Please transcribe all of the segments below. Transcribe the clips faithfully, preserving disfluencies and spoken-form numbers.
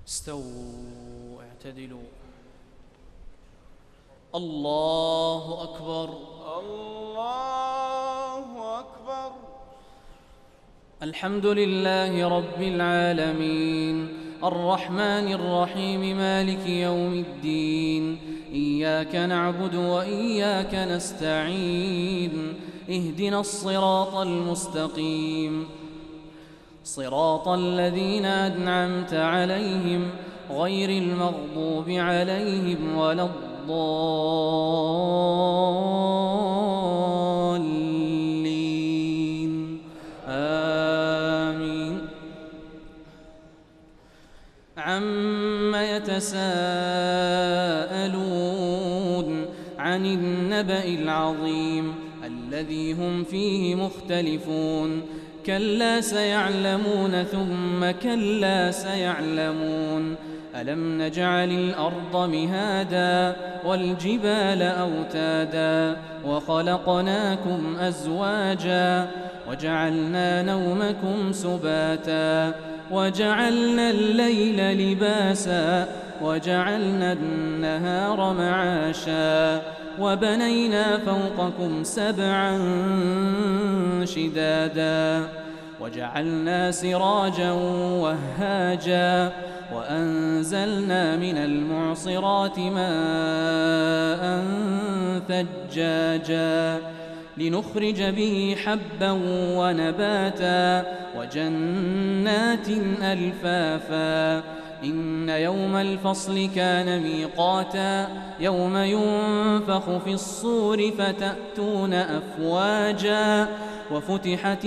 استووا اعتدلوا. الله أكبر. الله أكبر. الحمد لله رب العالمين الرحمن الرحيم مالك يوم الدين. إياك نعبد وإياك نستعين. اهدنا الصراط المستقيم صراط الذين أنعمت عليهم غير المغضوب عليهم ولا الضالين آمين. عم يتساءلون عن النبأ العظيم الذي هم فيه مختلفون. كلا سيعلمون ثم كلا سيعلمون. ألم نجعل الأرض مهادا والجبال أوتادا وخلقناكم أزواجا وجعلنا نومكم سباتا وجعلنا الليل لباسا وجعلنا النهار معاشا وبنينا فوقكم سبعا شدادا وجعلنا سراجا وهاجا وأنزلنا من المعصرات ماء ثجاجا لنخرج به حبا ونباتا وجنات ألفافا. إن يوم الفصل كان ميقاتا يوم ينفخ في الصور فتأتون أفواجا وفتحت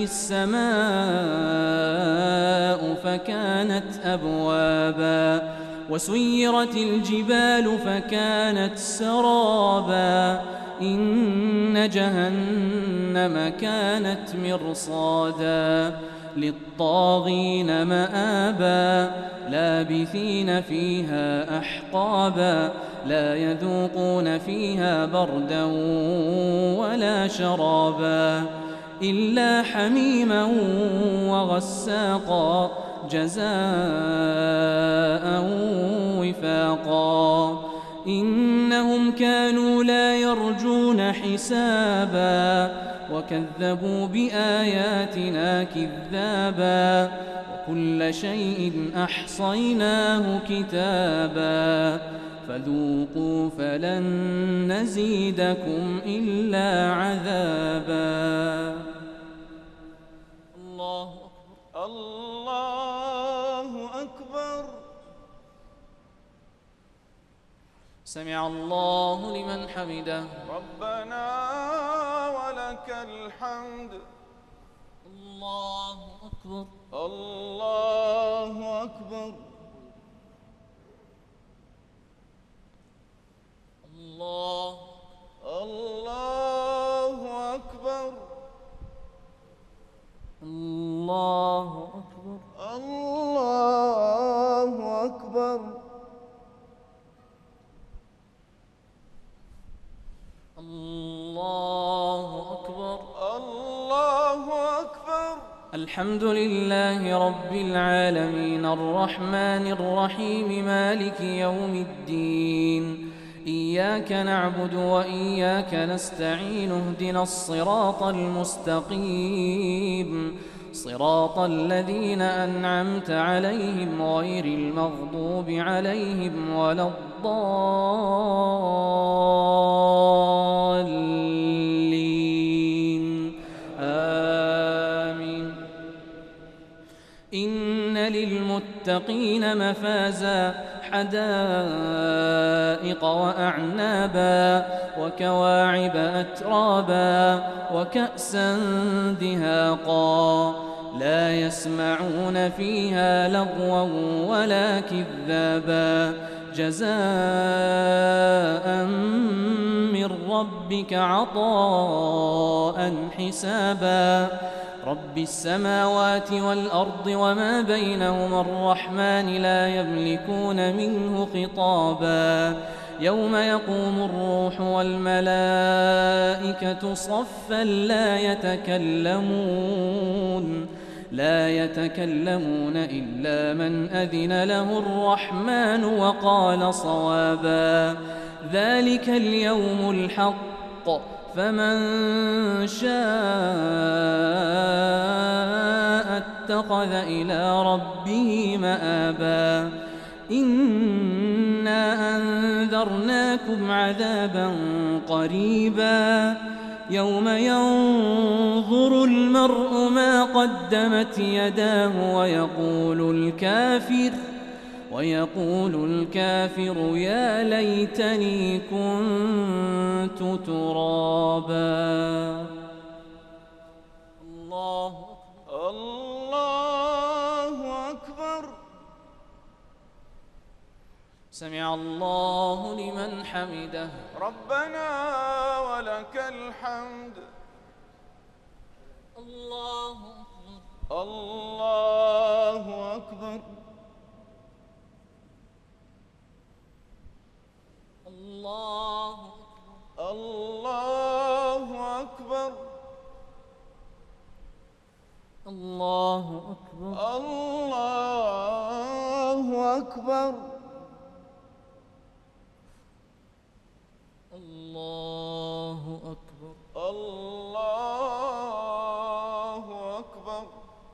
السماء فكانت أبوابا وسيرت الجبال فكانت سرابا. إن جهنم كانت مرصادا للطاغين مآبا لابثين فيها أحقابا لا يذوقون فيها بردا ولا شرابا إلا حميما وغساقا جزاء وفاقا. إنهم كانوا لا يرجون حسابا وكذبوا بآياتنا كذابا وكل شيء أحصيناه كتابا فذوقوا فلن نزيدكم إلا عذابا. الله أكبر. الله أكبر. سمع الله لمن حمده. ربنا ولك الحمد. الله أكبر. الله أكبر. الله الله أكبر. الله أكبر. الله أكبر. الله أكبر. الله أكبر. الحمد لله رب العالمين الرحمن الرحيم مالك يوم الدين. إياك نعبد وإياك نستعين اهدنا الصراط المستقيم صراط الذين أنعمت عليهم غير المغضوب عليهم ولا الضالين آمين. إن للمتقين مفازا حدائق وأعنابا وكواعب أترابا وكأسا دهاقا لا يسمعون فيها لغوا ولا كذابا جزاء من ربك عطاء حسابا. رب السماوات والأرض وما بينهما الرحمن لا يملكون منه خطابا. يوم يقوم الروح والملائكة صفا لا يتكلمون لا يتكلمون إلا من أذن له الرحمن وقال صوابا ذلك اليوم الحق فمن شاء اتخذ إلى ربه مآبا إنا أنذرناكم عذابا قريبا يوم ينظر المرء ما قدمت يداه ويقول الكافر ويقول الكافر يا ليتني كنت ترابا. الله الله أكبر. سمع الله لمن حمده. ربنا ولك الحمد. الله الله أكبر. الله الله أكبر. الله أكبر. الله أكبر. الله أكبر. الله أكبر.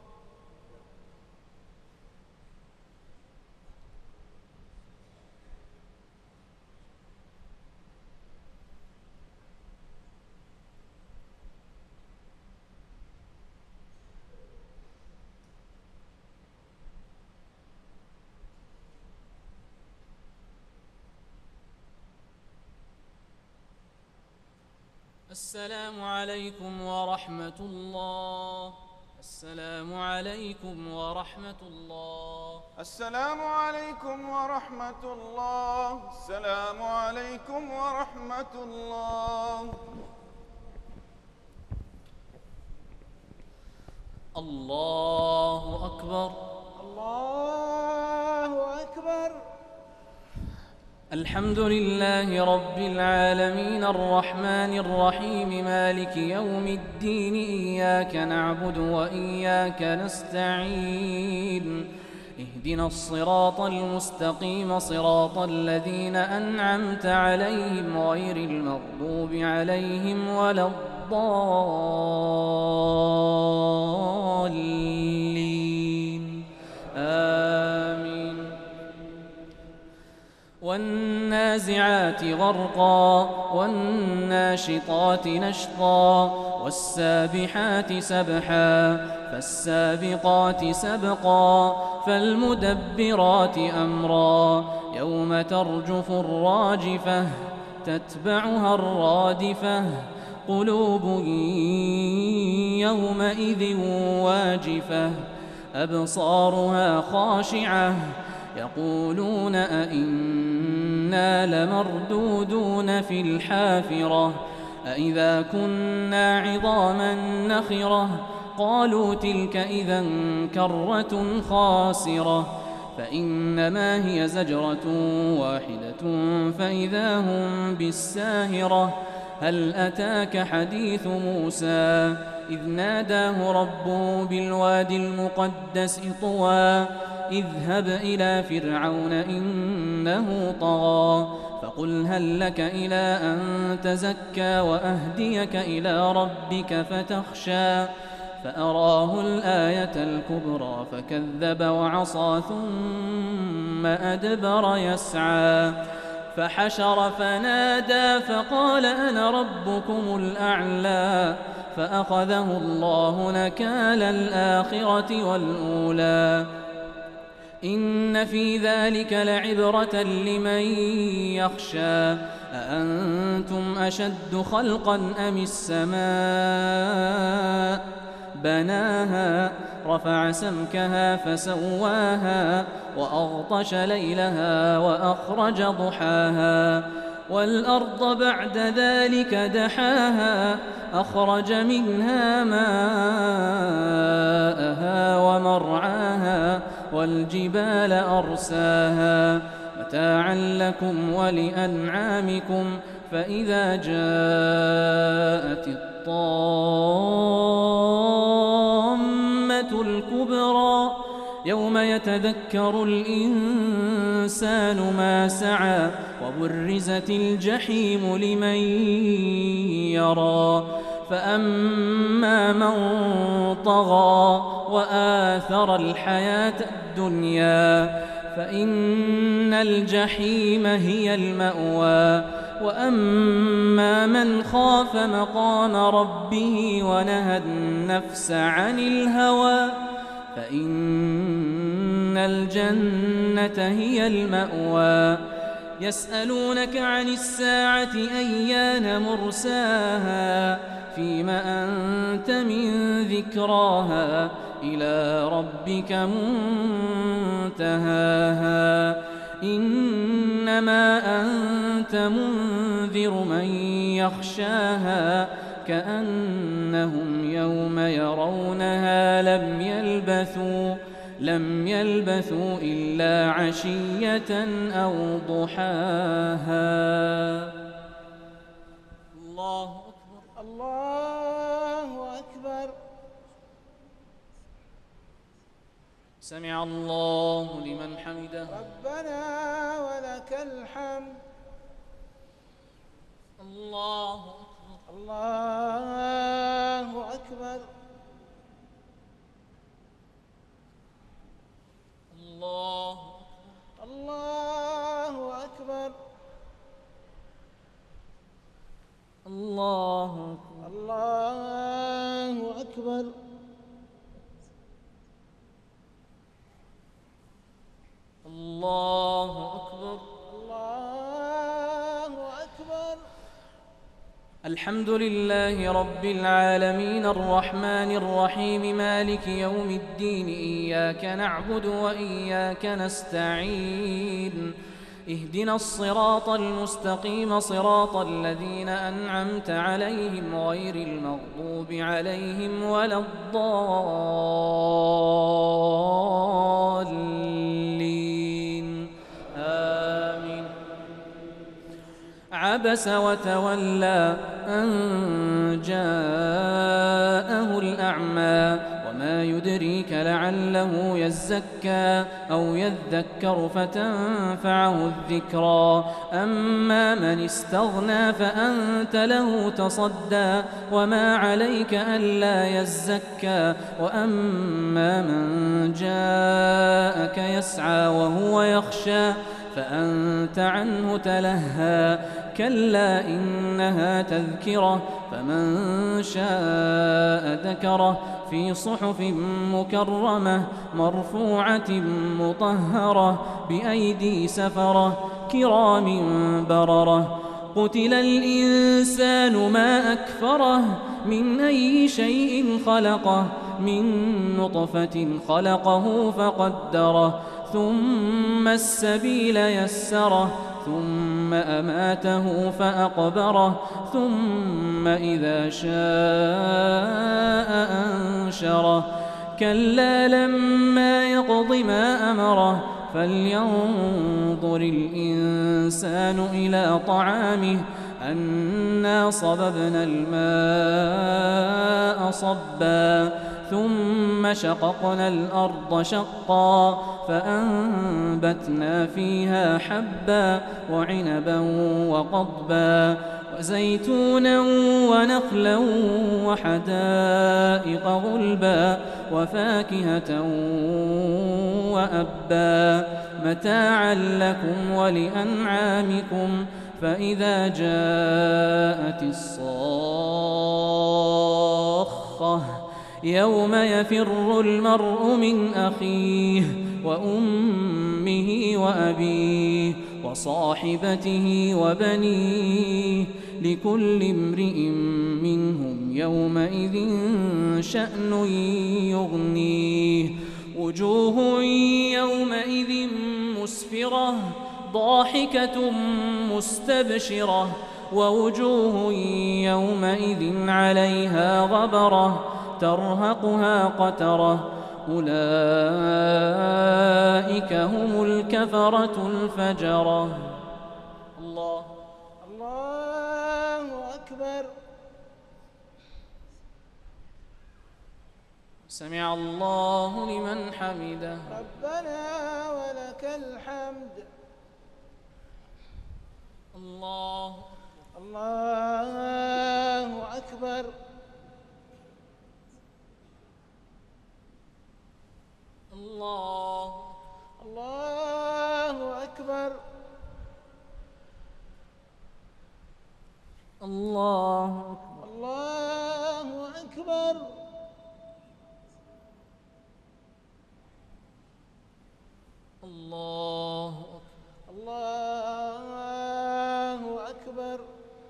السلام عليكم ورحمة الله. السلام عليكم ورحمة الله. السلام عليكم ورحمة الله. السلام عليكم ورحمة الله. الله أكبر. الله أكبر. الحمد لله رب العالمين الرحمن الرحيم مالك يوم الدين إياك نعبد وإياك نستعين اهدنا الصراط المستقيم صراط الذين أنعمت عليهم غير المغضوب عليهم ولا الضالين آمين. والنازعات غرقا والناشطات نشطا والسابحات سبحا فالسابقات سبقا فالمدبرات أمرا يوم ترجف الراجفة تتبعها الرادفة قلوب يومئذ واجفة أبصارها خاشعة يقولون أئنا لمردودون في الحافرة أئذا كنا عظاما نخرة قالوا تلك إذا كرة خاسرة فإنما هي زجرة واحدة فإذا هم بالساهرة هل أتاك حديث موسى إذ ناداه ربه بالوادي المقدس طوى اذهب إلى فرعون إنه طغى فقل هل لك إلى أن تزكى وأهديك إلى ربك فتخشى فأراه الآية الكبرى فكذب وعصى ثم أدبر يسعى فحشر فنادى فقال أنا ربكم الأعلى فأخذه الله نكال الآخرة والأولى إن في ذلك لعبرة لمن يخشى أأنتم أشد خلقا أم السماء بناها رفع سمكها فسواها وأغطش ليلها وأخرج ضحاها والأرض بعد ذلك دحاها أخرج منها ماءها ومرعاها والجبال أرساها متاعا لكم ولأنعامكم فإذا جاءت الطامة الصدمة الكبرى يوم يتذكر الإنسان ما سعى وبرزت الجحيم لمن يرى فأما من طغى وآثر الحياة الدنيا فإن الجحيم هي المأوى وأما من خاف مقام ربه ونهى النفس عن الهوى فإن الجنة هي المأوى يسألونك عن الساعة أيان مرساها فيم أنت من ذكراها إلى ربك منتهاها إنما أنت منذر من يخشاها كأنهم يوم يرونها لم يلبثوا لم يلبثوا إلا عشية أو ضحاها. الله أكبر الله أكبر. سمع الله لمن حمده. ربنا ولك الحمد. الله أكبر الله أكبر. الله الله أكبر. الله الله أكبر. الله أكبر. الله أكبر. الحمد لله رب العالمين الرحمن الرحيم مالك يوم الدين إياك نعبد وإياك نستعين اهدنا الصراط المستقيم صراط الذين أنعمت عليهم غير المغضوب عليهم ولا الضالين آمين. عبس وتولى أن جاءه الأعمى وما يدريك لعله يزكى أو يذكر فتنفعه الذكرى أما من استغنى فأنت له تصدى وما عليك ألا يزكى وأما من جاءك يسعى وهو يخشى فأنت عنه تلهى كلا إنها تذكرة فمن شاء ذكره في صحف مكرمة مرفوعة مطهرة بأيدي سفرة كرام بررة قتل الإنسان ما أكفره من أي شيء خلقه من نطفة خلقه فقدره ثم السبيل يسره ثم أماته فأقبره ثم إذا شاء أنشره كلا لما يقض ما أمره فلينظر الإنسان إلى طعامه أنا صببنا الماء صبا ثم شققنا الأرض شقا فأنبتنا فيها حبا وعنبا وقضبا وزيتونا ونخلا وحدائق غلبا وفاكهة وأبا متاعا لكم ولأنعامكم فإذا جاءت الصاخة يوم يفر المرء من أخيه وأمه وأبيه وصاحبته وبنيه لكل امرئ منهم يومئذ شأن يغنيه وجوه يومئذ مسفرة ضاحكة مستبشرة ووجوه يومئذ عليها غبرة ترهقها قترة أولئك هم الكفرة الفجرة. الله الله أكبر. سمع الله لمن حمده. ربنا ولك الحمد. الله الله أكبر. الله الله أكبر. الله الله أكبر. الله الله أكبر.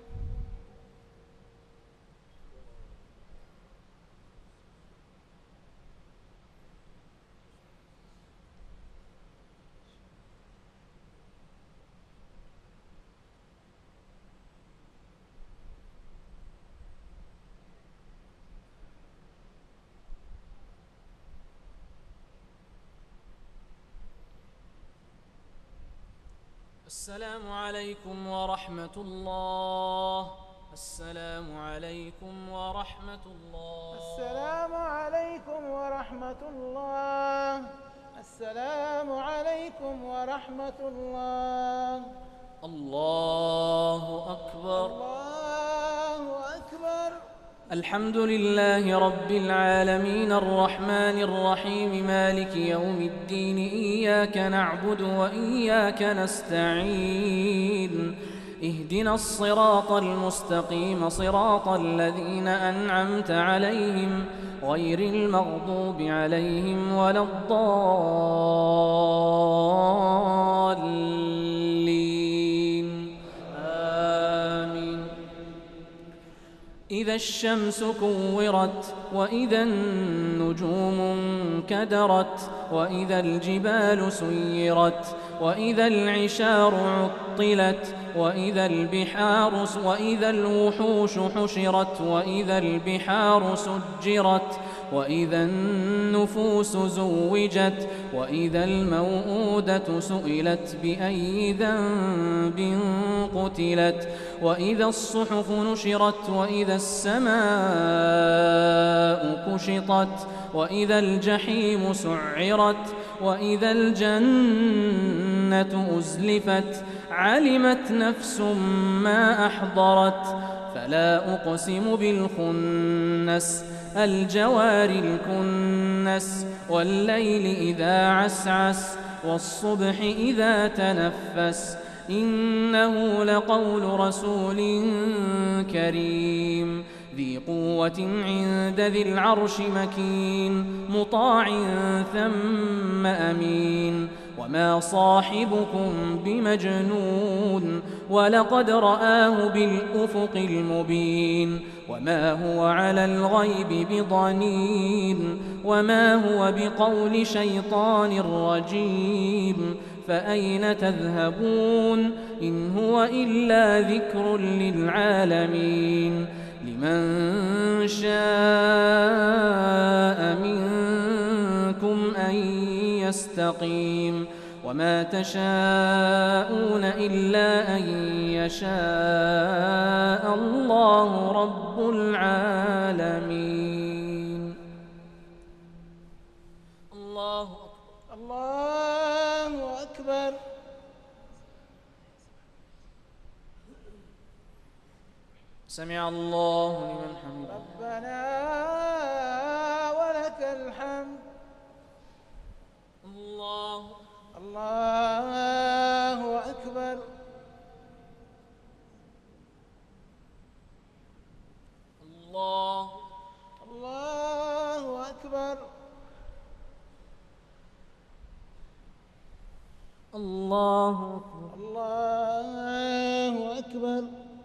السلام عليكم ورحمة الله. السلام عليكم ورحمة الله. السلام عليكم ورحمة الله. السلام عليكم ورحمة الله. الله أكبر. الله أكبر. الحمد لله رب العالمين الرحمن الرحيم مالك يوم الدين إياك نعبد وإياك نستعين اهدنا الصراط المستقيم صراط الذين أنعمت عليهم غير المغضوب عليهم ولا الضالين آمين. إذا الشمس كورت وإذا النجوم انكدرت وإذا الجبال سيرت وإذا العشار عطلت وإذا البحار وإذا الوحوش حشرت وإذا البحار سجرت وإذا النفوس زوجت وإذا الموءودة سئلت بأي ذنب قتلت وإذا الصحف نشرت وإذا السماء كشطت وإذا الجحيم سعرت وإذا الجنة أزلفت علمت نفس ما أحضرت فلا أقسم بالخنس الجوار الكنس والليل إذا عسعس والصبح إذا تنفس إنه لقول رسول كريم ذي قوة عند ذي العرش مكين مطاع ثم أمين وما صاحبكم بمجنون ولقد رآه بالأفق المبين وما هو على الغيب بضنين وما هو بقول شيطان رجيم فأين تذهبون إن هو إلا ذكر للعالمين لمن شاء منكم أن يستقيم وما تشاءون إلا أن يشاء الله رب العالمين. الله أكبر. الله أكبر. سمع الله لمن حمده. ربنا ولك الحمد. الله الله أكبر. الله الله أكبر. الله أكبر. الله أكبر.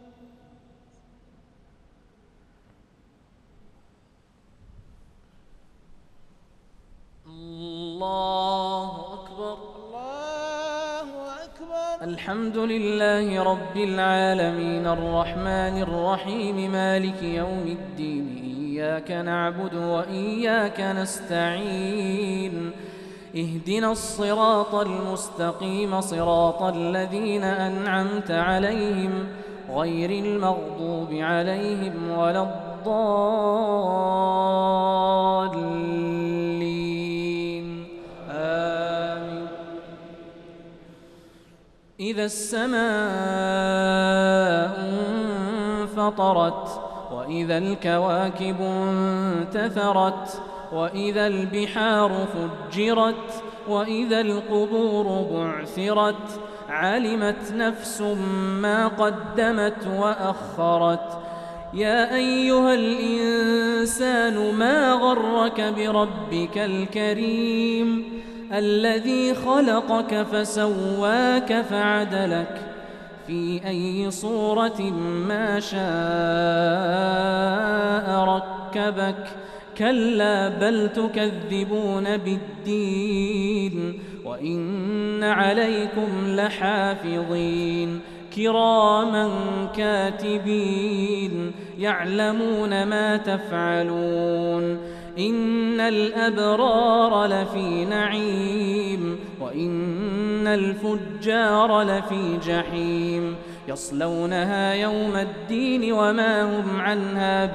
الله أكبر. الله أكبر. الحمد لله رب العالمين الرحمن الرحيم مالك يوم الدين إياك نعبد وإياك نستعين اهدنا الصراط المستقيم صراط الذين أنعمت عليهم غير المغضوب عليهم ولا الضالين الضالين آمين. إذا السماء انفطرت وإذا الكواكب انتثرت وإذا البحار فجرت وإذا القبور بعثرت علمت نفس ما قدمت وأخرت. يا أيها الإنسان ما غرك بربك الكريم الذي خلقك فسواك فعدلك في أي صورة ما شاء ركبك. كلا بل تكذبون بالدين وإن عليكم لحافظين كراما كاتبين يعلمون ما تفعلون. إن الأبرار لفي نعيم وإن الفجار لفي جحيم يصلونها يوم الدين وما هم عنها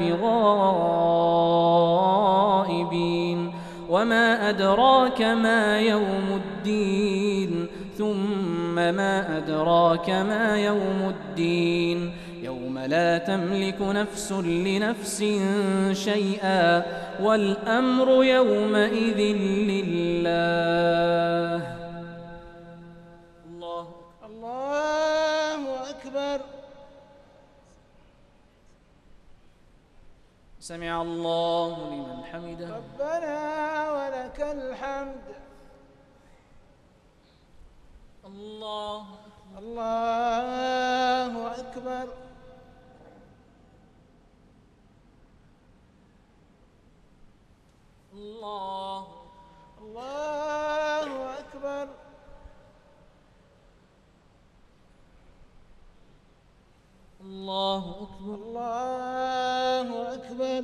بغائبين. وما أدراك ما يوم الدين ثم ما أدراك ما يوم الدين يوم لا تملك نفس لنفس شيئا والأمر يومئذ لله. الله الله أكبر. سمع الله لمن حمده. ربنا ولك الحمد. الله الله أكبر. الله الله أكبر. الله أكبر. الله أكبر.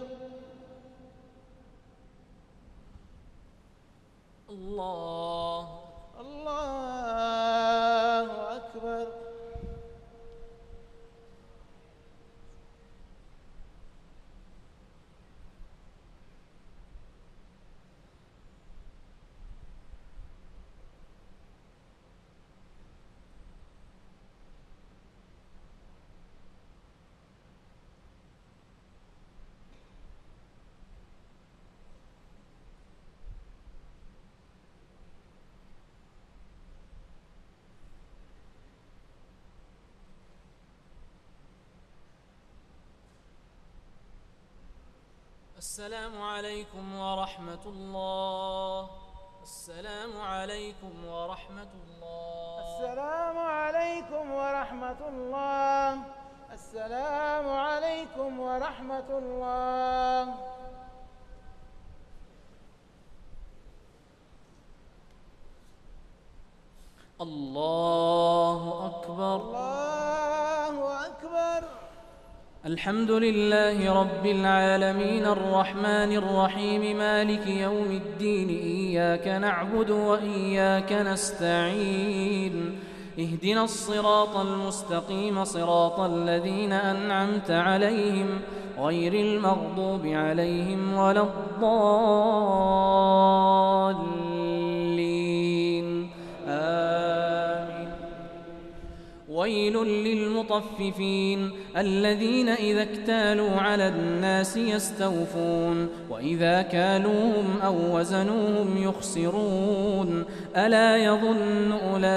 الله الله أكبر. السلام عليكم ورحمة الله. السلام عليكم ورحمة الله. السلام عليكم ورحمة الله. السلام عليكم ورحمة الله. الله أكبر. الله أكبر. الحمد لله رب العالمين الرحمن الرحيم مالك يوم الدين إياك نعبد وإياك نستعين اهدنا الصراط المستقيم صراط الذين أنعمت عليهم غير المغضوب عليهم ولا الضالين آمين. ويل للمطففين الذين إذا اكتالوا على الناس يستوفون وإذا كالوهم أو وزنوهم يخسرون ألا يظن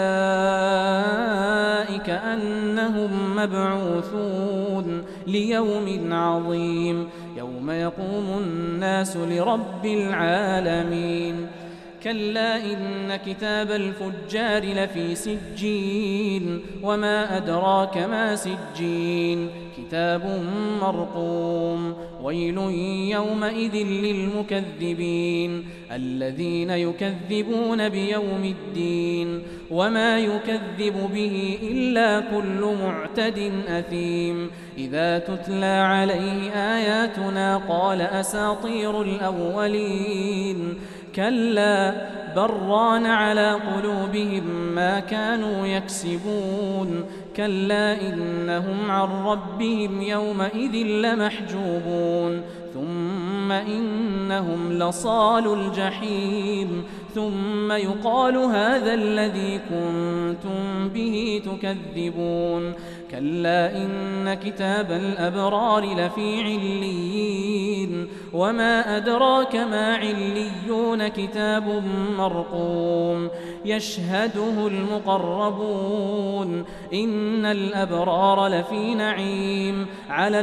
أولئك أنهم مبعوثون ليوم عظيم يوم يقوم الناس لرب العالمين. كلا إن كتاب الفجار لفي سجين وما أدراك ما سجين كتاب مرقوم. ويل يومئذ للمكذبين الذين يكذبون بيوم الدين وما يكذب به إلا كل معتد أثيم إذا تتلى عليه آياتنا قال أساطير الأولين كلا بل ران على قلوبهم ما كانوا يكسبون. كلا إنهم عن ربهم يومئذ لمحجوبون ثم إنهم لصالو الجحيم ثم يقال هذا الذي كنتم به تكذبون كلا إن كتاب الأبرار لفي عليين وما أدراك ما عليون كتاب مرقوم يشهده المقربون إن الأبرار لفي نعيم على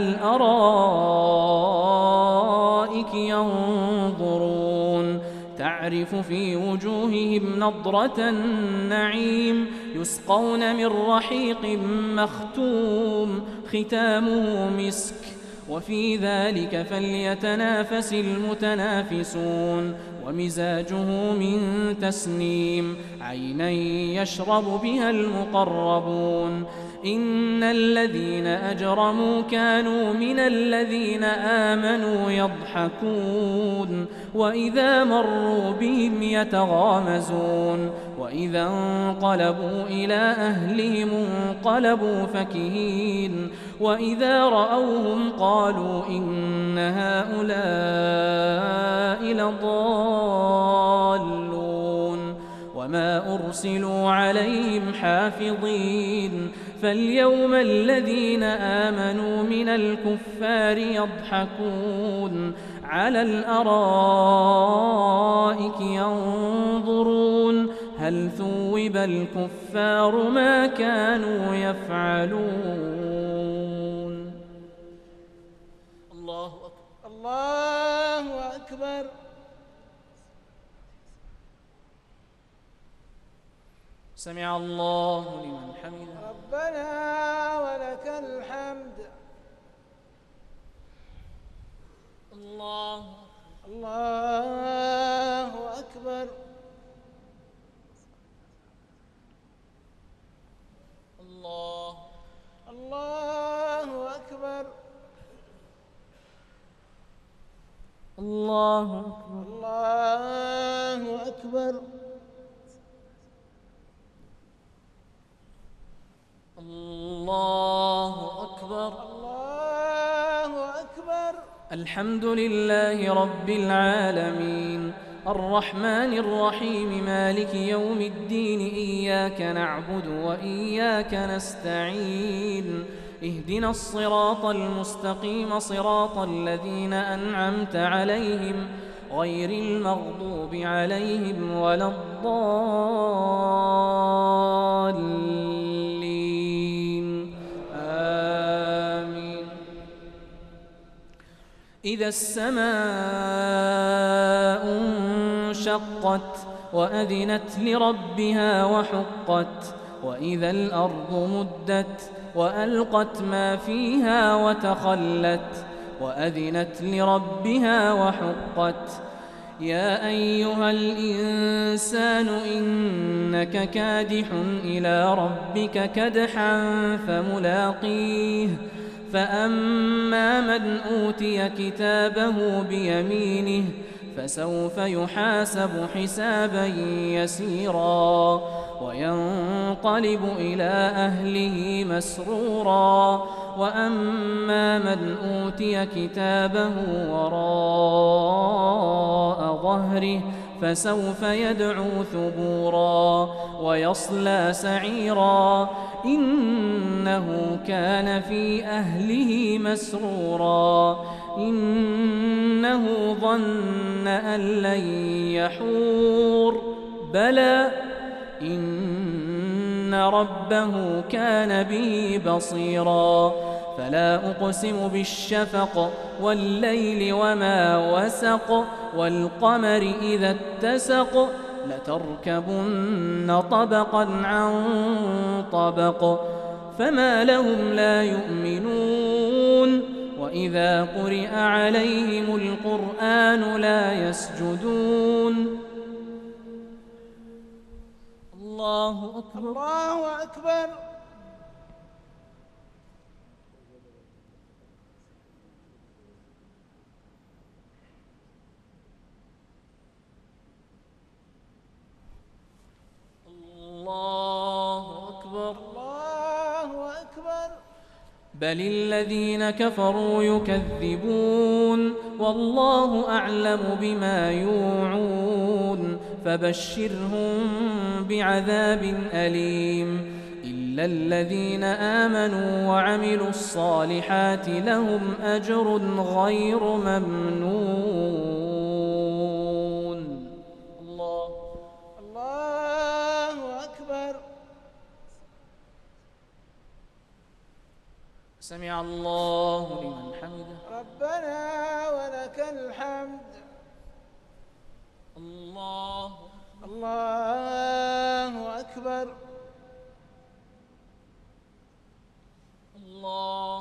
الأرائك ينظرون تعرف في وجوههم نضرة النعيم يسقون من رحيق مختوم ختامه مسك وفي ذلك فليتنافس المتنافسون ومزاجه من تسنيم عينا يشرب بها المقربون إن الذين أجرموا كانوا من الذين آمنوا يضحكون وإذا مروا بهم يتغامزون وإذا انقلبوا إلى أهلهم انقلبوا فكهين وإذا رأوهم قالوا إن هؤلاء لضالون وما أرسلوا عليهم حافظين فاليوم الذين آمنوا من الكفار يضحكون على الأرائك ينظرون هل ثوب الكفار ما كانوا يفعلون. الله أكبر الله أكبر. سمع الله لمن حمده. ربنا ولك الحمد. الله الله أكبر. الله الله أكبر. الله أكبر. الله أكبر. الله أكبر. الله أكبر. الحمد لله رب العالمين الرحمن الرحيم مالك يوم الدين إياك نعبد وإياك نستعين اهدنا الصراط المستقيم صراط الذين أنعمت عليهم غير المغضوب عليهم ولا الضالين آمين. إذا السماء انشقت وأذنت لربها وحقت وإذا الأرض مدت وألقت ما فيها وتخلت وأذنت لربها وحقت يا أيها الإنسان إنك كادح إلى ربك كدحا فملاقيه فأما من أوتي كتابه بيمينه فسوف يحاسب حسابا يسيرا وينقلب إلى أهله مسرورا وأما من أوتي كتابه وراء ظهره فسوف يدعو ثبورا ويصلى سعيرا إنه كان في أهله مسرورا إنه ظن أن لن يحور بلى إن ربه كان به بصيرا فلا أقسم بالشفق والليل وما وسق والقمر إذا اتسق لتركبن طبقا عن طبق فما لهم لا يؤمنون وإذا قرئ عليهم القرآن لا يسجدون. الله أكبر. الله أكبر. الله أكبر. الله بل الذين كفروا يكذبون والله أعلم بما يوعون فبشرهم بعذاب أليم إلا الذين آمنوا وعملوا الصالحات لهم أجر غير ممنون. الله الله أكبر. سمع الله لمن حمده. ربنا ولك الحمد. الله الله أكبر. الله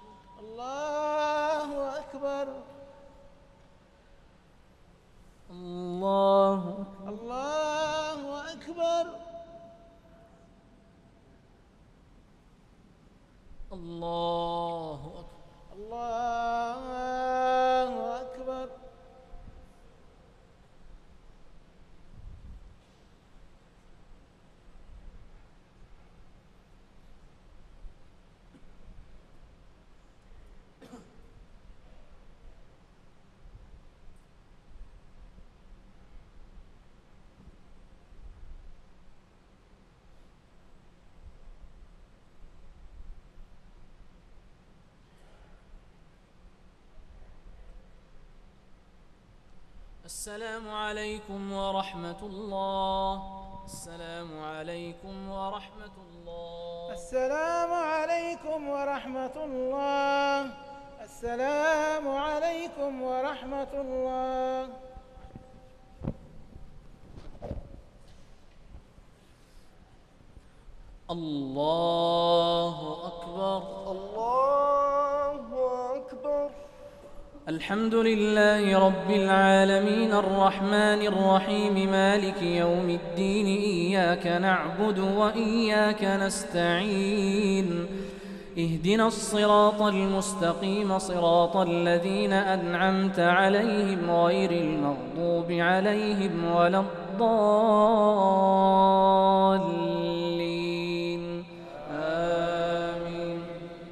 الله أكبر. الله الله أكبر. الله الله أكبر. السلام عليكم ورحمة الله. السلام عليكم ورحمة الله. السلام عليكم ورحمة الله. السلام عليكم ورحمة الله. الله أكبر. الله أكبر. الحمد لله رب العالمين الرحمن الرحيم مالك يوم الدين إياك نعبد وإياك نستعين اهدنا الصراط المستقيم صراط الذين أنعمت عليهم غير المغضوب عليهم ولا الضالين آمين.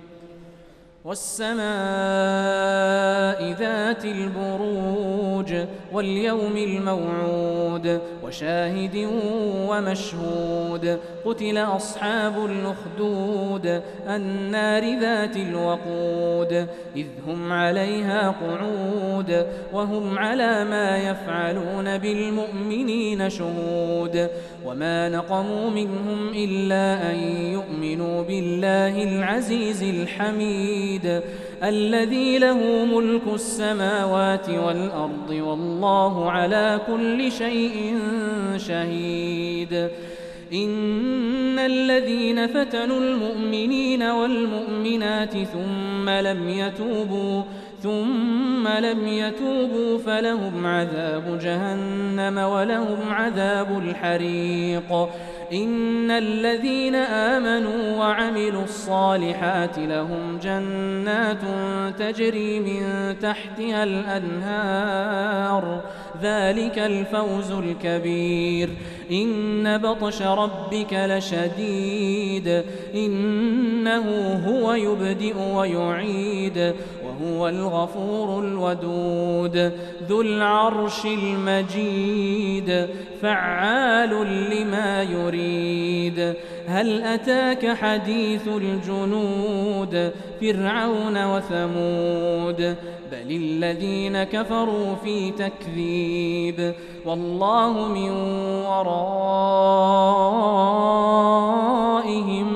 والسماء ذات البروج واليوم الموعود وشاهد ومشهود قتل أصحاب الأخدود النار ذات الوقود إذ هم عليها قعود وهم على ما يفعلون بالمؤمنين شهود وما نقموا منهم إلا أن يؤمنوا بالله العزيز الحميد الذي له ملك السماوات والأرض والله على كل شيء شهيد. إن الذين فتنوا المؤمنين والمؤمنات ثم لم يتوبوا ثم لم يتوبوا فلهم عذاب جهنم ولهم عذاب الحريق. إن الذين آمنوا وعملوا الصالحات لهم جنات تجري من تحتها الأنهار ذلك الفوز الكبير. إن بطش ربك لشديد إنه هو يبدئ ويعيد وهو الغفور الودود ذو العرش المجيد فعال لما يريد. هل أتاك حديث الجنود فرعون وثمود بل الذين كفروا في تكذيب والله من ورائهم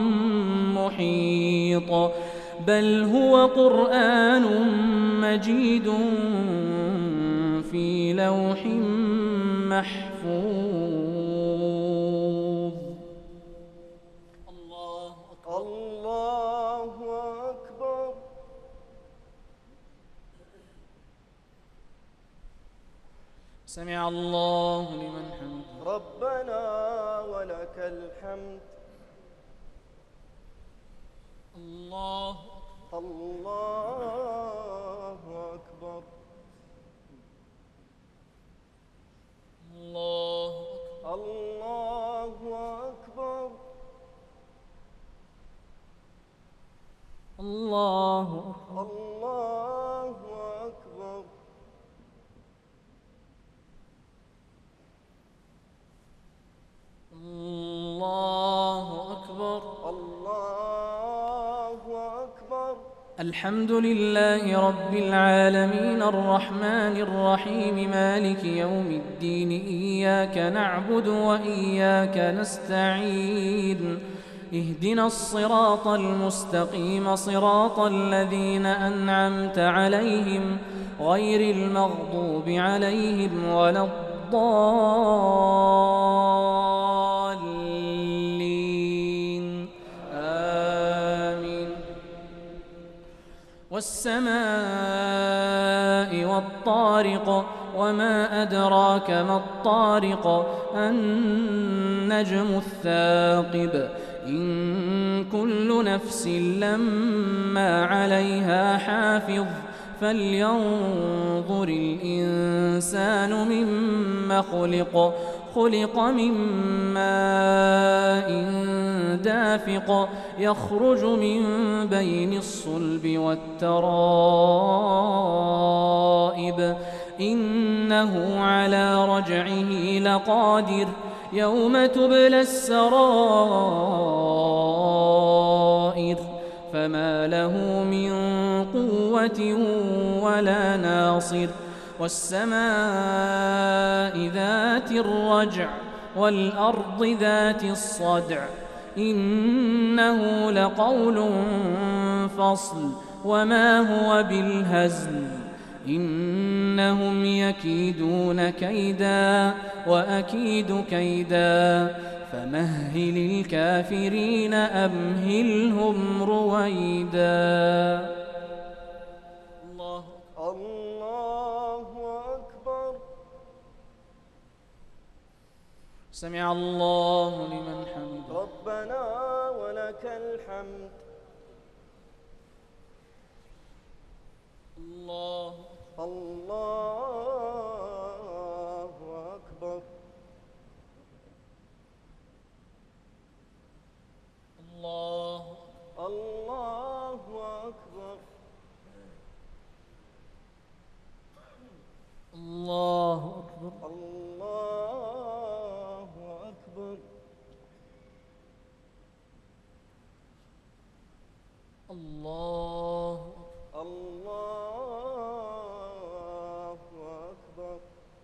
محيط بل هو قرآن مجيد في لوح محفوظ. الله أكبر. الله أكبر. سمع الله لمن حمده. ربنا ولك الحمد. الله الله أكبر. الله الله أكبر. الله الحمد لله رب العالمين الرحمن الرحيم مالك يوم الدين إياك نعبد وإياك نستعين اهدنا الصراط المستقيم صراط الذين أنعمت عليهم غير المغضوب عليهم ولا الضالين آمين والسماء والطارق وما أدراك ما الطارق النجم الثاقب إن كل نفس لما عليها حافظ فلينظر الإنسان مما خلق خلق من ماء دافق يخرج من بين الصلب والترائب إنه على رجعه لقادر يوم تبلى السرائر فما له من قوة ولا ناصر والسماء ذات الرجع والأرض ذات الصدع إنه لقول فصل وما هو بالهزل إنهم يكيدون كيدا وأكيد كيدا فمهل الكافرين أمهلهم رويدا الله الله أكبر. سمع الله لمن حمده ربنا ولك الحمد. الله الله أكبر. الله الله أكبر. الله أكبر الله أكبر. الله الله أكبر.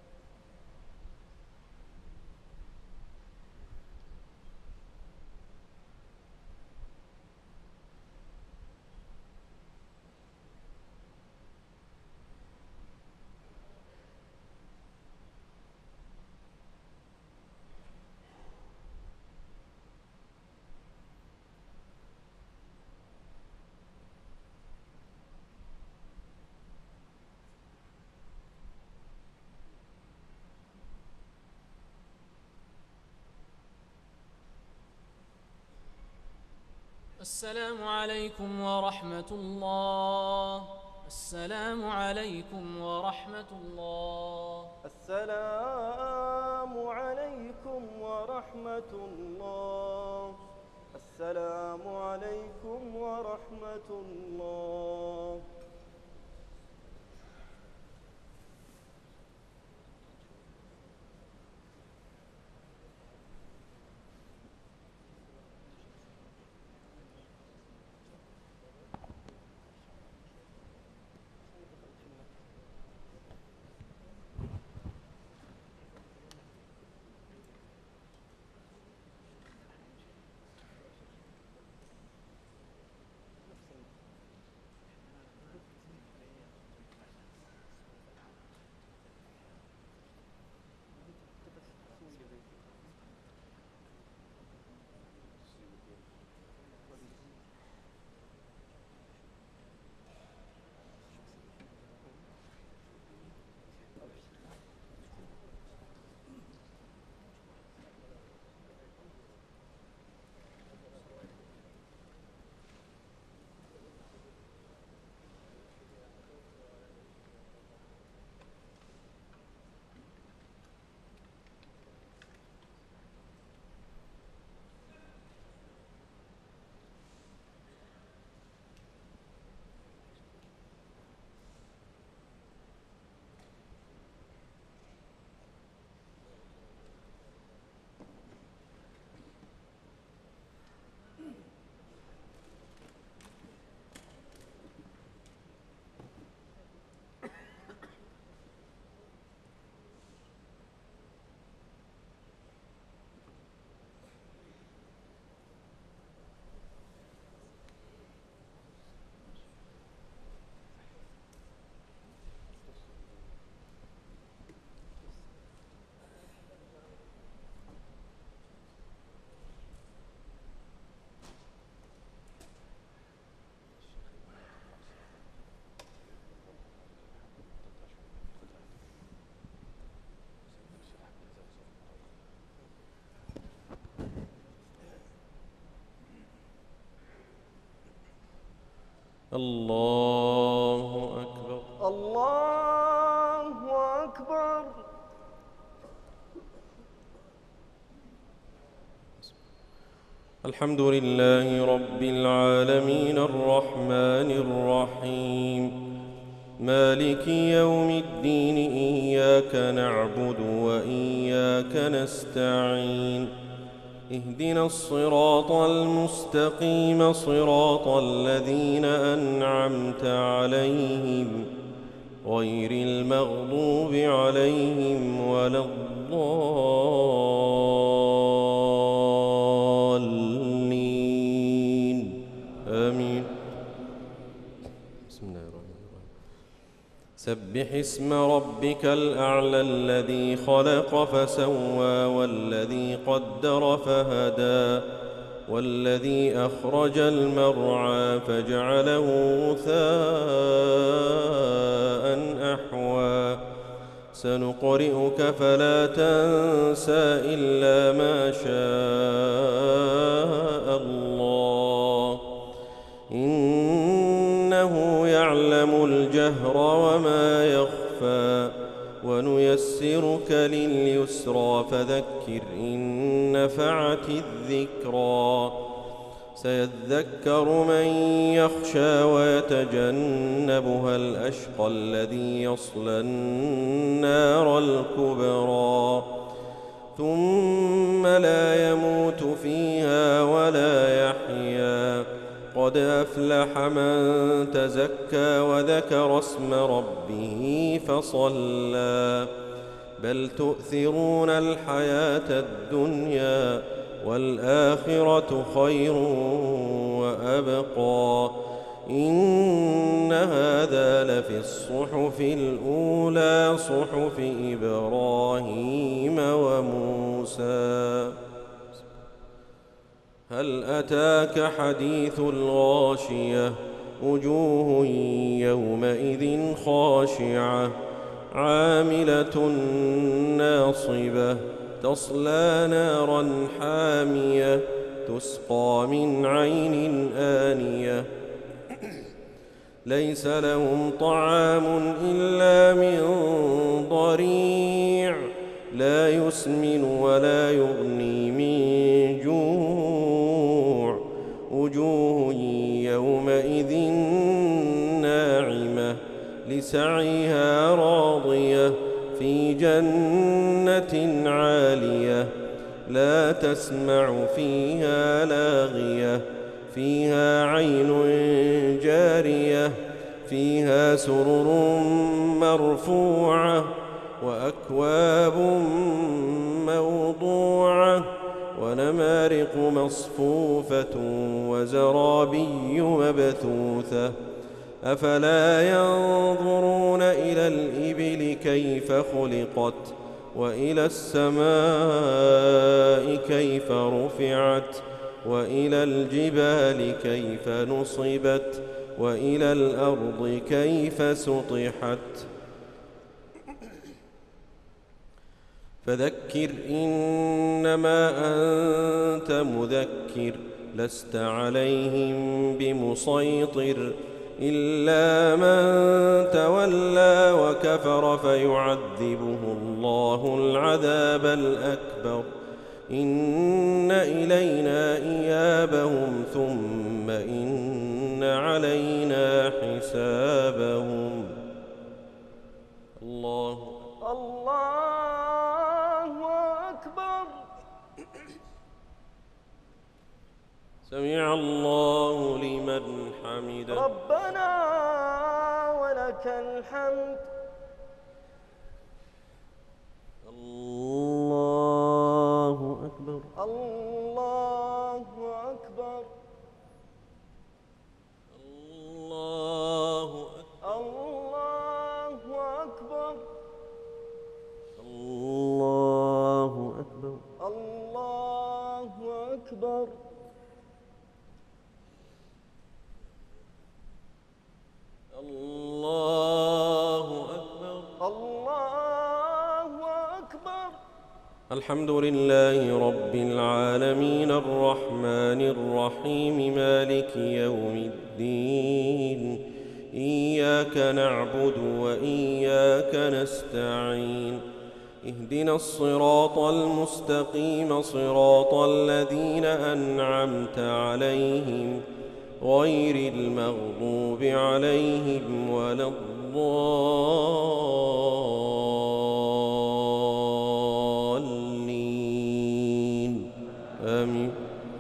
السلام عليكم ورحمة الله. السلام عليكم ورحمة الله. السلام عليكم ورحمة الله. السلام عليكم ورحمة الله. الله أكبر. الله أكبر. الحمد لله رب العالمين الرحمن الرحيم مالك يوم الدين إياك نعبد وإياك نستعين اهدنا الصراط المستقيم صراط الذين أنعمت عليهم غير المغضوب عليهم ولا الضالين آمين. بسم الله الرحمن الرحيم. سبح اسم ربك الأعلى الذي خلق فسوى والذي قدر فهدى والذي أخرج المرعى فجعله غثاء أحوى سنقرئك فلا تنسى إلا ما شاء الله إنه يعلم الجهر وما يخفى ونيسرك لليسرى فذكر إن نفعت الذكرى سيذكر من يخشى ويتجنبها الأشقى الذي يصلى النار الكبرى ثم لا يموت فيها ولا يحيا قد أفلح من تزكى وذكر اسم ربه فصلى بل تؤثرون الحياة الدنيا والآخرة خير وأبقى إن هذا لفي الصحف الأولى صحف إبراهيم وموسى. هل أتاك حديث الغاشية وجوه يومئذ خاشعة عاملة ناصبة تصلى نارا حامية تسقى من عين آنية ليس لهم طعام إلا من ضريع لا يسمن ولا يغني من جوع وجوه يومئذ ناعمة لسعيها راضية في جنة عالية لا تسمع فيها لاغية فيها عين جارية فيها سرر مرفوعة وأكواب موضوعة ونمارق مصفوفة وزرابي مبثوثة أفلا ينظرون إلى الإبل كيف خلقت وإلى السماء كيف رفعت وإلى الجبال كيف نصبت وإلى الأرض كيف سطحت فذكر إنما أنت مذكر لست عليهم بمسيطر إلا من تولى وكفر فيعذبه الله العذاب الأكبر إن إلينا إيابهم ثم إن علينا حسابهم. الله الله أكبر. سمع الله لمن حمده. ربنا ولك الحمد. الله أكبر. الله أكبر. الله أكبر. الله أكبر. الله أكبر. الله أكبر. الله أكبر. الحمد لله رب العالمين الرحمن الرحيم مالك يوم الدين إياك نعبد وإياك نستعين اهدنا الصراط المستقيم صراط الذين أنعمت عليهم غير المغضوب عليهم ولا الضالين آمين.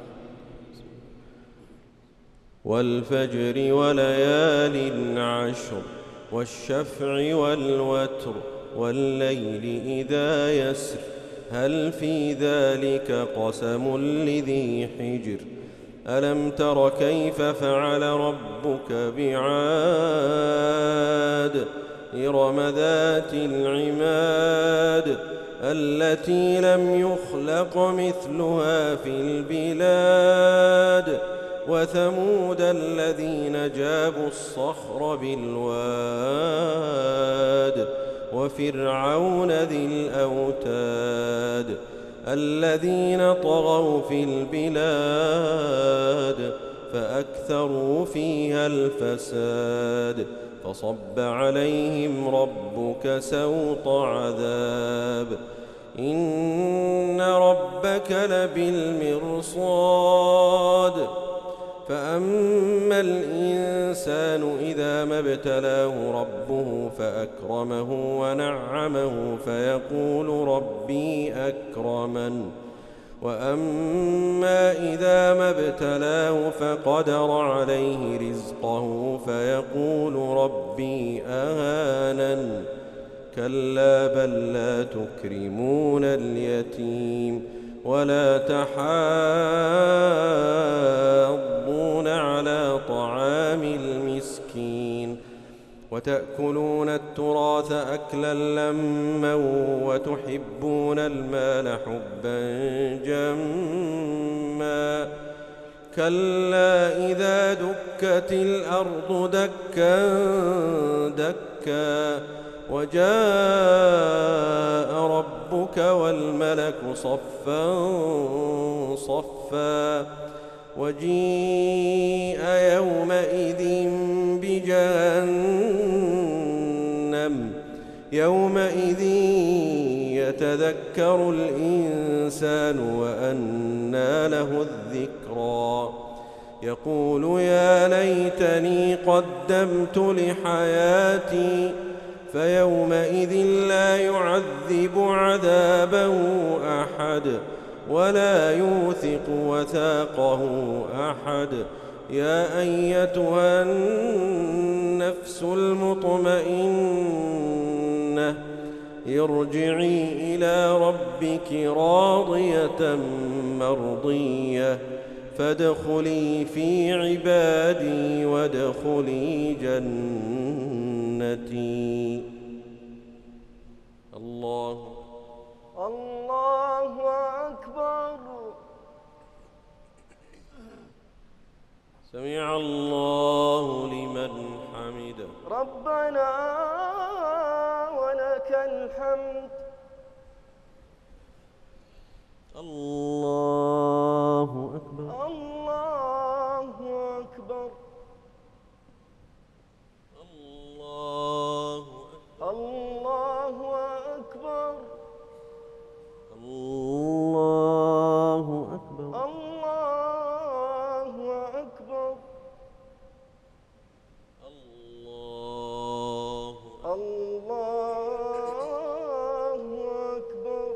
والفجر وليال عشر والشفع والوتر والليل إذا يسر هل في ذلك قسم لذي حجر ألم تر كيف فعل ربك بعاد إرم ذات العماد التي لم يخلق مثلها في البلاد وثمود الذين جابوا الصخر بالواد وفرعون ذي الأوتاد الذين طغوا في البلاد فأكثروا فيها الفساد فصب عليهم ربك سوط عذاب إن ربك لبالمرصاد فأما الإنسان إذا ما ابتلاه ربه فأكرمه ونعمه فيقول ربي أكرمن وأما إذا ما ابتلاه فقدر عليه رزقه فيقول ربي أهانن كلا بل لا تكرمون اليتيم ولا تحاضون على طعام المسكين وتأكلون التراث أكلا لما وتحبون المال حبا جما كلا إذا دكت الأرض دكا دكا وجاء ربك والملك صفا صفا وجيء يومئذ بجهنم يومئذ يتذكر الإنسان وأنى له الذكرى يقول يا ليتني قدمت لحياتي فيومئذ لا يعذب عذابه أحد ولا يوثق وثاقه أحد يا أيتها النفس المطمئنة ارجعي إلى ربك راضية مرضية فادخلي في عبادي وادخلي جنتي. الله الله أكبر. سمع الله لمن حمده. ربنا ولك الحمد. الله أكبر. الله أكبر. الله أكبر. الله أكبر. الله أكبر. الله أكبر. الله الله أكبر.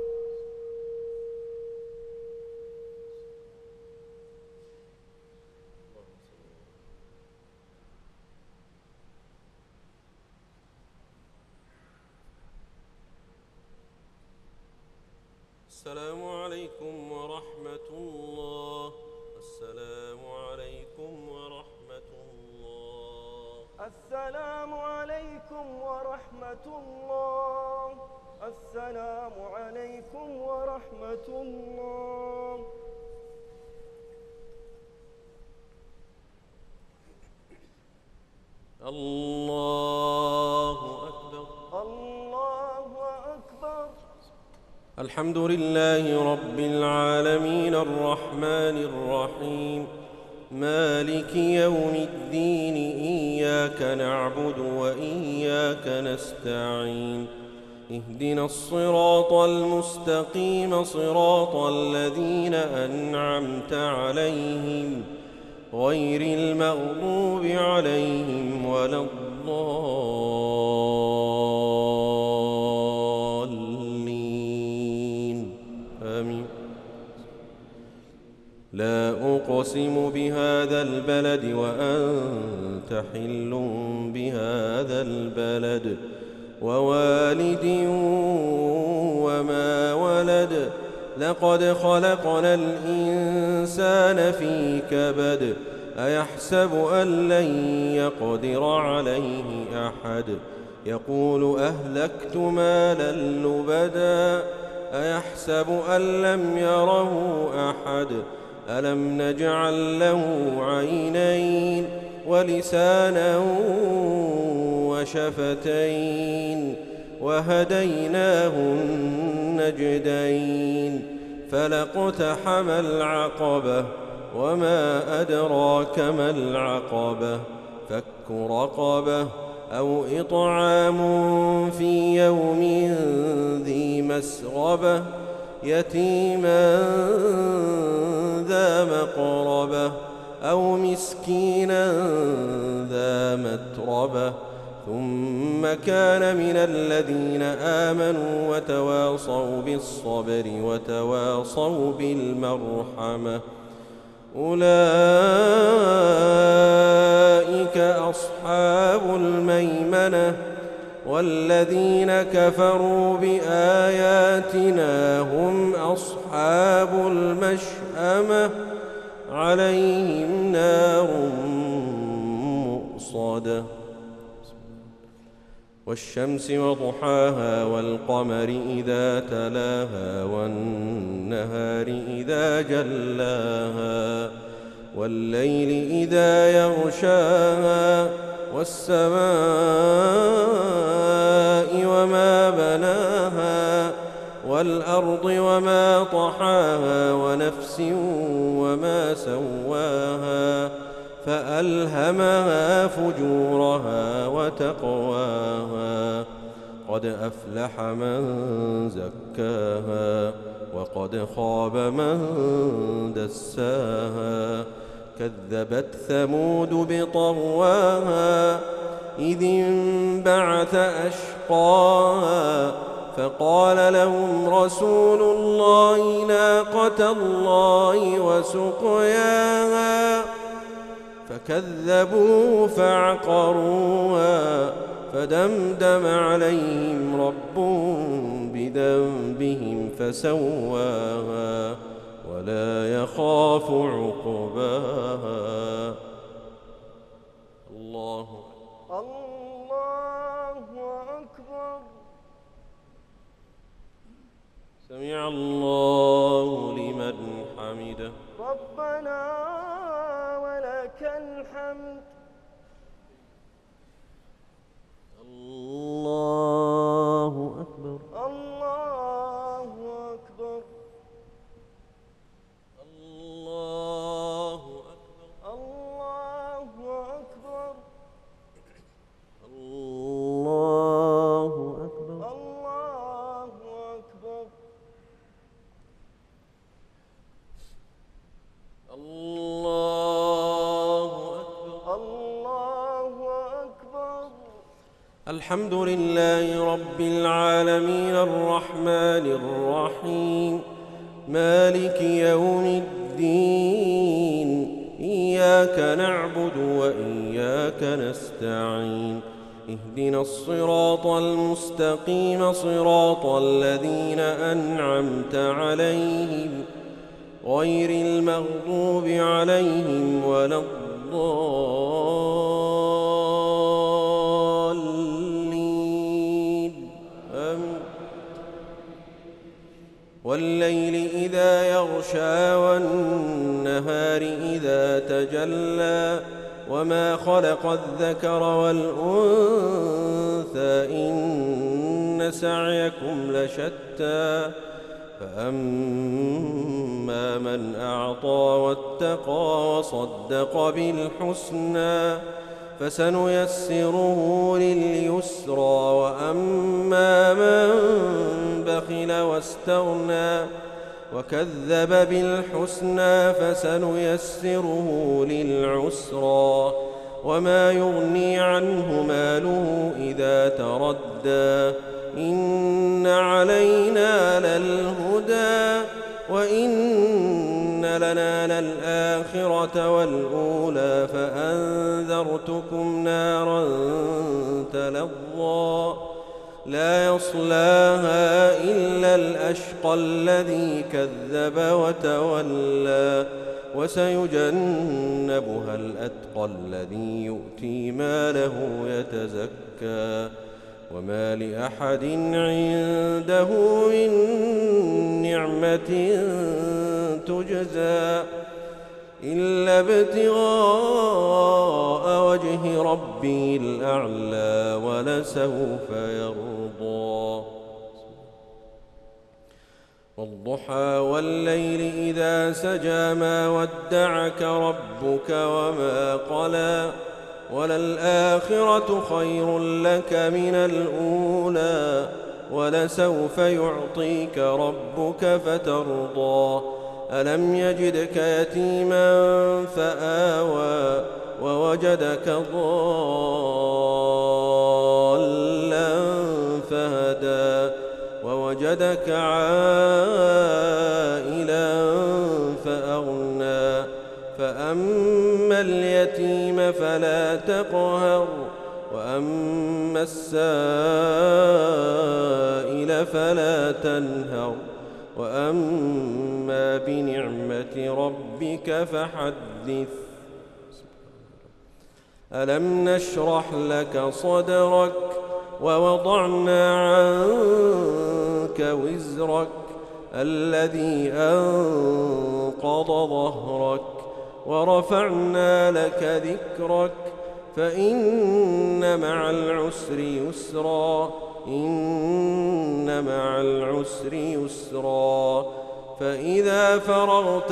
السلام عليكم ورحمة الله. السلام عليكم ورحمة الله. السلام عليكم ورحمة الله. السلام عليكم ورحمة الله. الله أكبر. الله أكبر. الحمد لله رب العالمين الرحمن الرحيم مالك يوم الدين إياك نعبد وإياك نستعين اهدنا الصراط المستقيم صراط الذين أنعمت عليهم غير المغضوب عليهم ولا الضالين آمين. لا أقسم بهذا البلد وأنت حل بهذا البلد ووالد وما ولد لقد خلقنا الإنسان في كبد أيحسب أن لن يقدر عليه أحد يقول أهلكت مالا لبدا أيحسب أن لم يره أحد ألم نجعل له عينين ولسانا وشفتين وهديناه النجدين فلاقتحم العقبة وما أدراك ما العقبة فك رقبة أو إطعام في يوم ذي مسغبة يتيما ذا مقربة أو مسكينا ذا متربة ثم كان من الذين آمنوا وتواصوا بالصبر وتواصوا بالمرحمة أولئك أصحاب الميمنة والذين كفروا بآياتنا هم أصحاب المشأمة عليهم نار مؤصدة والشمس وضحاها والقمر إذا تلاها والنهار إذا جلاها والليل إذا يغشاها والسماء وما بناها والأرض وما طحاها ونفس وما سواها فألهمها فجورها وتقواها قد أفلح من زكاها وقد خاب من دساها كذبت ثمود بطغواها إذ انبعث أشقاها فقال لهم رسول الله ناقة الله وسقياها فكذبوا فعقروها فدمدم عليهم ربهم بذنبهم فسواها ولا يخاف عقباها. الله الله أكبر. سمع الله لمن حمده. ربنا ولك الحمد. الله أكبر. الله أكبر. الله أكبر. الله أكبر. الله أكبر. الله أكبر. الله أكبر. الله أكبر. الحمد لله رب العالمين الرحمن الرحيم مالك يوم الدين إياك نعبد وإياك نستعين اهدنا الصراط المستقيم صراط الذين أنعمت عليهم غير المغضوب عليهم ولا الضالين آمين. والليل إذا يغشى والنهار إذا تجلى وما خلق الذكر والأنثى إن سعيكم لشتى فأما من أعطى واتقى وصدق بالحسنى فسنيسره لليسرى وأما من بخل واستغنى وكذب بالحسنى فسنيسره للعسرى وما يغني عنه ماله إذا تردى إن علينا للهدى وإن لنا للآخرة والأولى فأنذرتكم نارا تلظى لا يصلاها إلا الأشقى الذي كذب وتولى وسيجنبها الأتقى الذي يؤتي ماله يتزكى وما لأحد عنده من نعمة تجزى إلا ابتغاء وجه ربه الأعلى ولسوف يرضى والضحى والليل إذا سجى ما ودعك ربك وما قلى وللآخرة خير لك من الأولى ولسوف يعطيك ربك فترضى ألم يجدك يتيما فآوى ووجدك ضالا فهدى ووجدك عائلا فأغنى فأما اليتيم فلا تقهر وأما السائل فلا تنهر وأما بنعمة ربك فحدث ألم نشرح لك صدرك ووضعنا عنك وزرك الذي أنقض ظهرك ورفعنا لك ذكرك فإن مع العسر يسرا إن مع العسر يسرا فإذا فرغت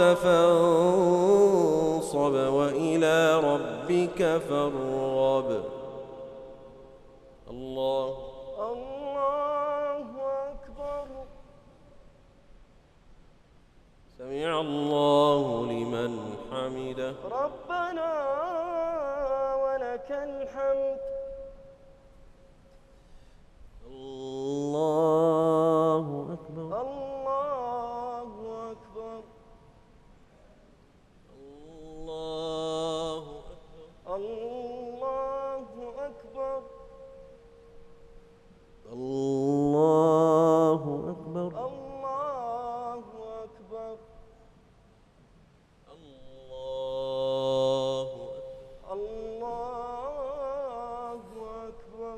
فانصب وإلى ربك فارغب الله الله أكبر. سمع الله لمن حمده. ربنا ولك الحمد. الله أكبر. الله أكبر. الله أكبر. الله أكبر. الله أكبر. الله أكبر. الله الله أكبر.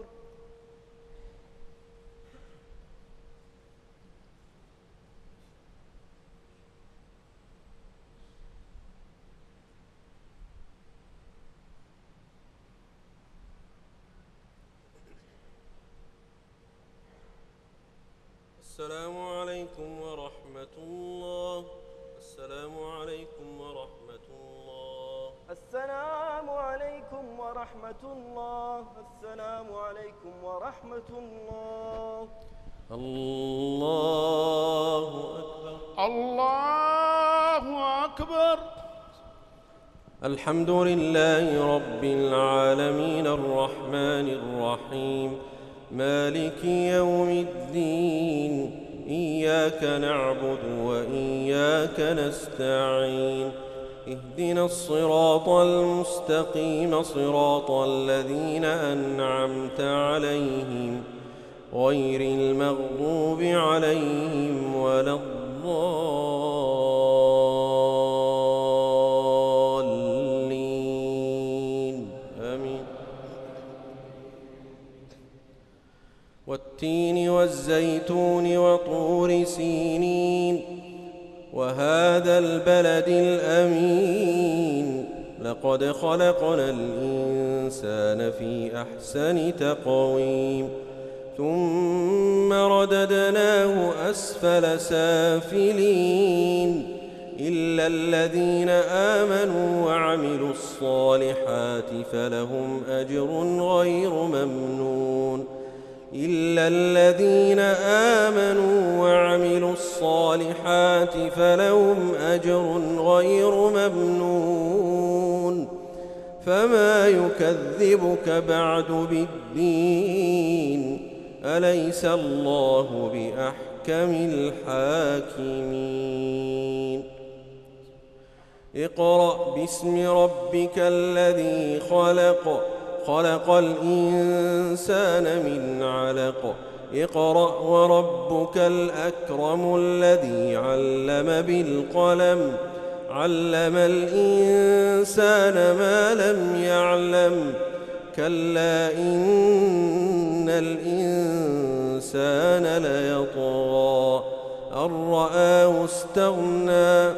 السلام عليكم ورحمة الله. السلام عليكم ورحمة الله. السلام عليكم ورحمة الله. السلام عليكم ورحمة الله. الله أكبر. الله أكبر. الحمد لله رب العالمين الرحمن الرحيم مالك يوم الدين إياك نعبد وإياك نستعين اهدنا الصراط المستقيم صراط الذين أنعمت عليهم غير المغضوب عليهم ولا الضالين آمين. والتين والزيتون وطور سينين وهذا البلد الأمين لقد خلقنا الإنسان في أحسن تقويم ثم رددناه أسفل سافلين إلا الذين آمنوا وعملوا الصالحات فلهم أجر غير ممنون إلا الذين آمنوا وعملوا الصالحات فلهم أجر غير ممنون فما يكذبك بعد بالدين أليس الله بأحكم الحاكمين اقرأ باسم ربك الذي خلق خلق الإنسان من علق اقرأ وربك الأكرم الذي علم بالقلم علم الإنسان ما لم يعلم كلا إن الإنسان ليطغى أن رآه استغنى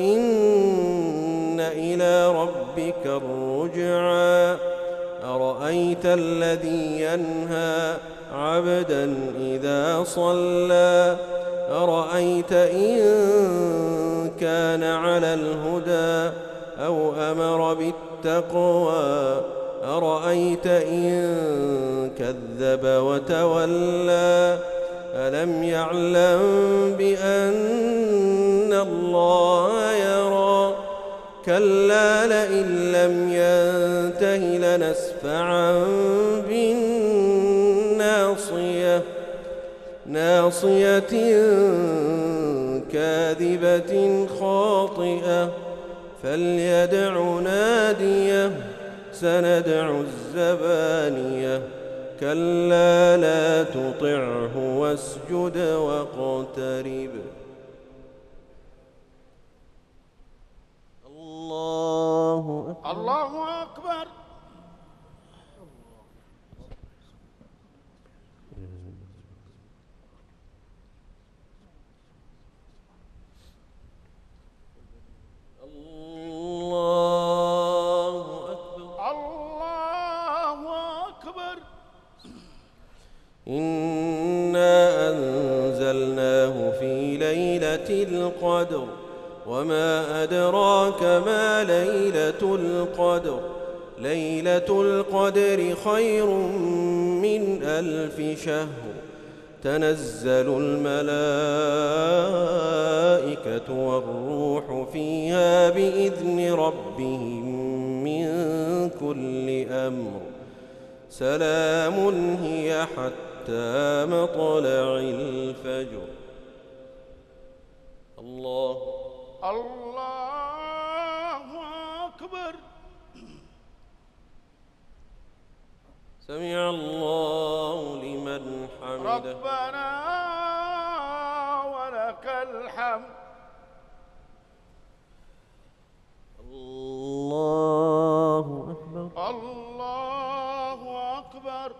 إن إلى ربك الرجعى أرأيت الذي ينهى عبدا إذا صلى أرأيت إن كان على الهدى أو أمر بالتقوى أرأيت إن كذب وتولى ألم يعلم بأن الله يرى كلا لئن لم ينته لنسفعا بالناصية ناصية كاذبة خاطئة فليدع ناديه سندع الزبانية كلا لا تطعه واسجد واقترب الله أكبر الله أكبر إنا أنزلناه في ليلة القدر وما أدراك ما ليلة القدر ليلة القدر خير من ألف شهر تنزل الملائكة والروح فيها بإذن ربهم من كل أمر سلام هي حتى مطلع الفجر الله الله أكبر سمع الله لمن حمده ربنا ولك الحمد الله أكبر الله أكبر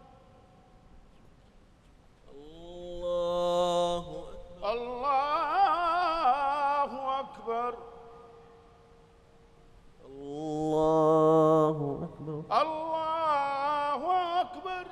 الله الله أكبر الله أكبر الله أكبر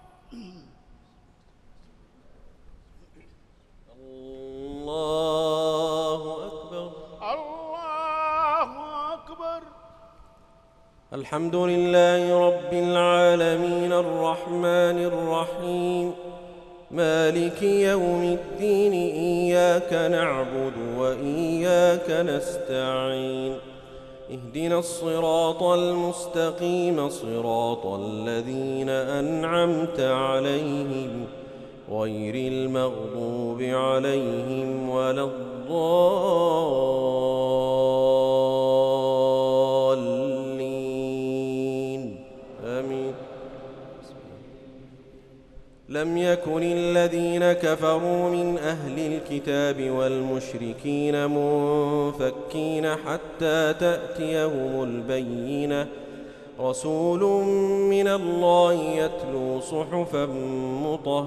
الله أكبر الله أكبر الحمد لله رب العالمين الرحمن الرحيم مالك يوم الدين إياك نعبد وإياك نستعين اهدنا الصراط المستقيم صراط الذين أنعمت عليهم غير المغضوب عليهم ولا الضالين آمين لم يكن الذين كفروا من أهل الكتاب والمشركين منفكين حتى تأتيهم البينة رسول من الله يتلو صحفا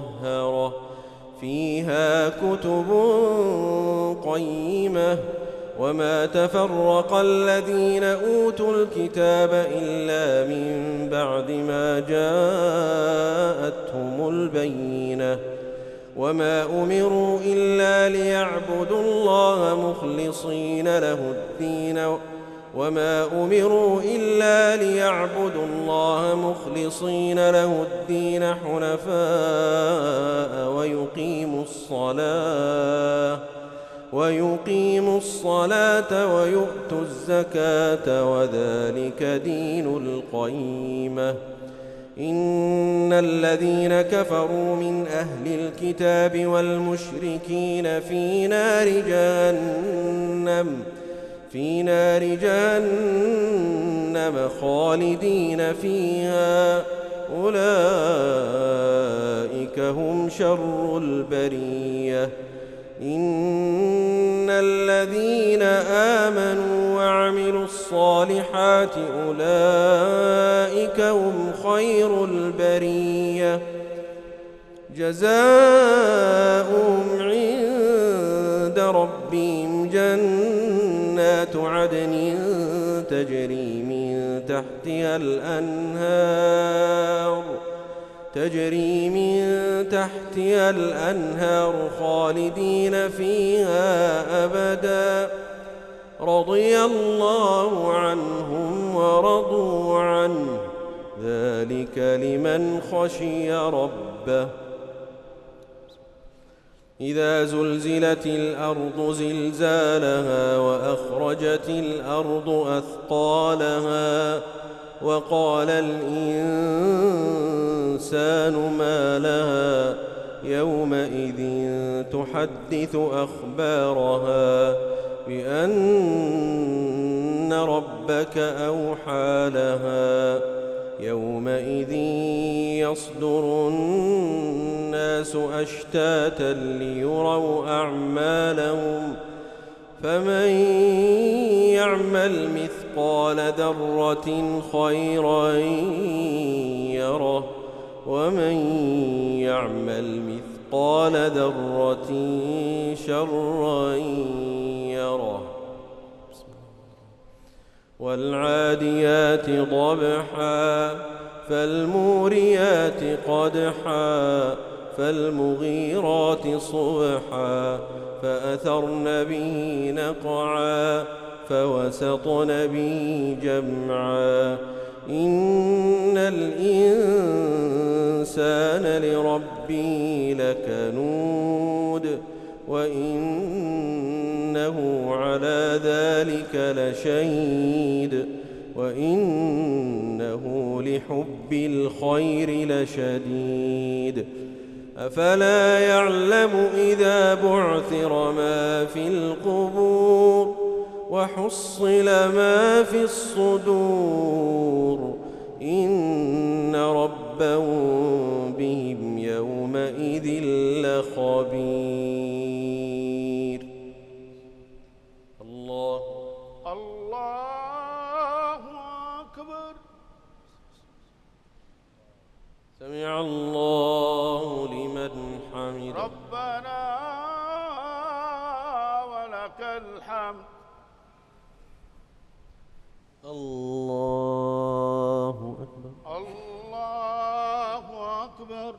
مطهرة فيها كتب قيمة وما تفرق الذين أوتوا الكتاب إلا من بعد ما جاءتهم البينة وما أمروا إلا ليعبدوا الله مخلصين له الدين وما أمروا إلا ليعبدوا الله مخلصين له الدين حنفاء ويقيموا الصلاة ويقيموا الصلاة ويؤتوا الزكاة وذلك دين القيمة إن الذين كفروا من أهل الكتاب والمشركين في نار جهنم في نار جهنم خالدين فيها أولئك هم شر البرية إن الذين آمنوا وعملوا الصالحات أولئك هم خير البرية جزاؤهم عند ربهم جنات عدن تجري من تحتها الأنهار تجري من تحتها الأنهار خالدين فيها أبدا رضي الله عنهم ورضوا عنه ذلك لمن خشي ربه إذا زلزلت الأرض زلزالها وأخرجت الأرض أثقالها وقال الإنسان ما لها يومئذ تحدث أخبارها بأن ربك أوحى لها يومئذ يصدر الناس أشتاتا ليروا أعمالهم فمن يعمل مثقال ذرة خيرا يره ومن يعمل مثقال ذرة شرا يره والعاديات ضبحا فالموريات قدحا فالمغيرات صبحا فأثرن به نقعا فوسطن به جمعا إن الإنسان لربه لكنود وإنه على ذلك لشهيد وإنه لحب الخير لشديد أفلا يعلم إذا بعثر ما في القبور وحصل ما في الصدور إن ربهم بهم يومئذ لخبير الله الله أكبر سمع الله لمن حمده ربنا ولك الحمد الله أكبر الله أكبر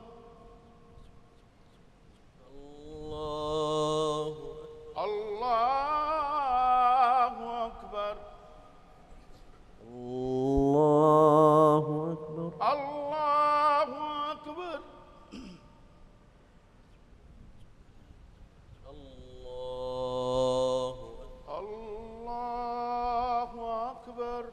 الله الله أكبر الله أكبر الله أكبر الله الله أكبر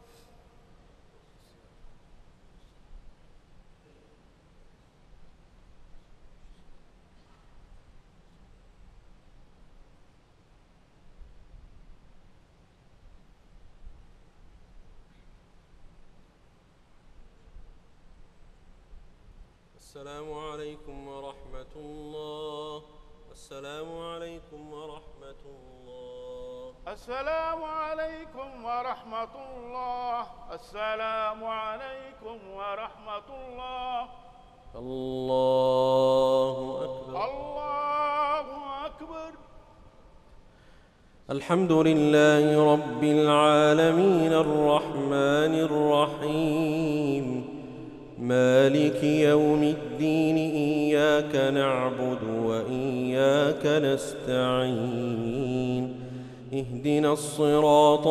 السلام عليكم ورحمة الله السلام عليكم ورحمة الله السلام عليكم ورحمة الله السلام عليكم ورحمة الله الله أكبر الله أكبر الحمد لله رب العالمين الرحمن الرحيم مالك يوم الدين إياك نعبد وإياك نستعين اهدنا الصراط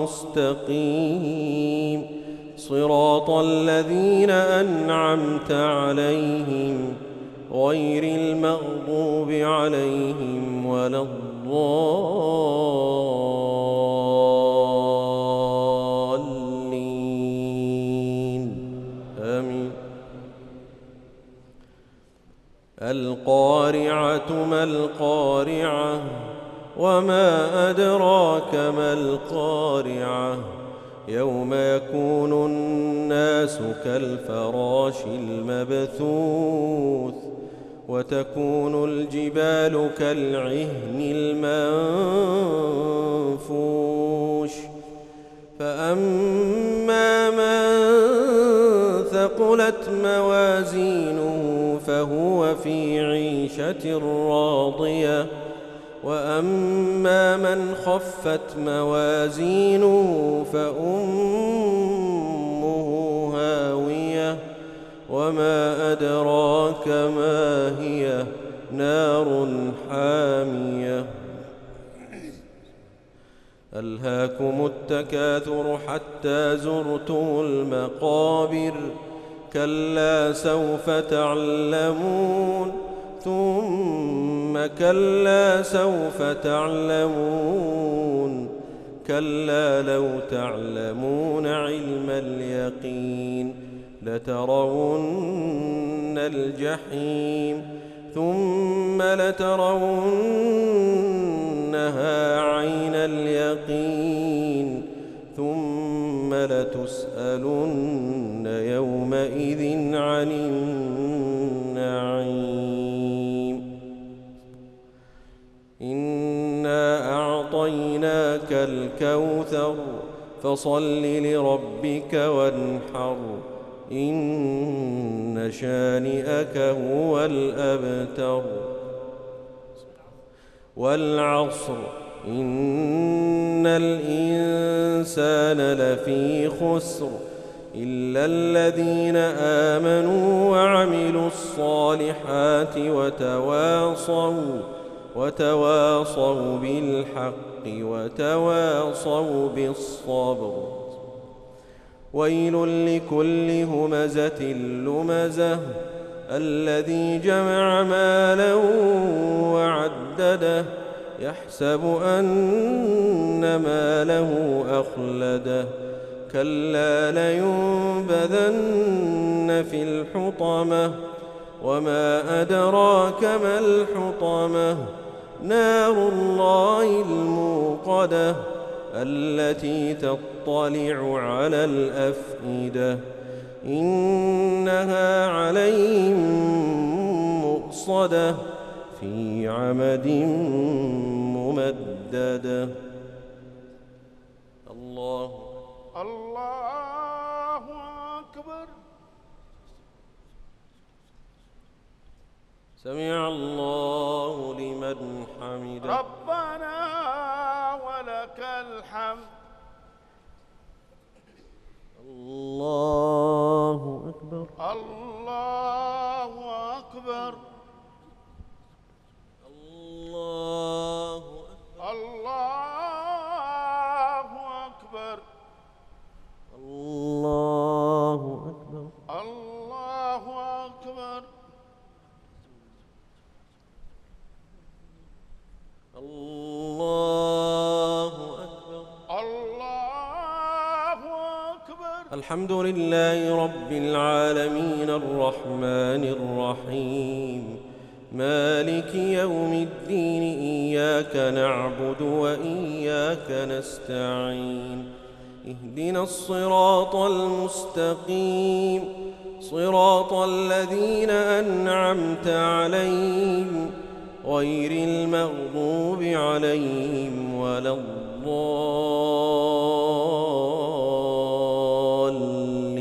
المستقيم صراط الذين أنعمت عليهم غير المغضوب عليهم ولا الضالين آمين. القارعة ما القارعة وما أدراك ما القارعة يوم يكون الناس كالفراش المبثوث وتكون الجبال كالعهن المنفوش فأما من ثقلت موازينه فهو في عيشة راضية وأما من خفت موازينه فأمه هاوية وما أدراك ما هي نار حامية. ألهاكم التكاثر حتى زرتم المقابر كلا سوف تعلمون ثم كلا سوف تعلمون كلا لو تعلمون علم اليقين لترون الجحيم ثم لترونها عين اليقين ثم لتسألن يومئذ عن النعيم. إنا أعطيناك الكوثر فصل لربك وانحر إن شانئك هو الأبتر. والعصر إن الإنسان لفي خسر إلا الذين آمنوا وعملوا الصالحات وتواصوا وتواصوا بالحق وتواصوا بالصبر. ويل لكل همزة لمزة الذي جمع مالا وعدده يحسب أن ماله أخلده كلا لينبذن في الحطمة وما أدراك ما الحطمة نار الله الموقدة التي تطلع على الأفئدة إنها عليهم مؤصدة في عمد ممددة. الله الله أكبر. سمع الله لمن حمده. ربنا ولك الحمد. الله أكبر. الله أكبر. الله الله أكبر. الله أكبر. الله أكبر. الله أكبر. الله أكبر. الحمد لله رب العالمين الرحمن الرحيم مالك يوم الدين إياك نعبد وإياك نستعين اهدنا الصراط المستقيم صراط الذين أنعمت عليهم غير المغضوب عليهم ولا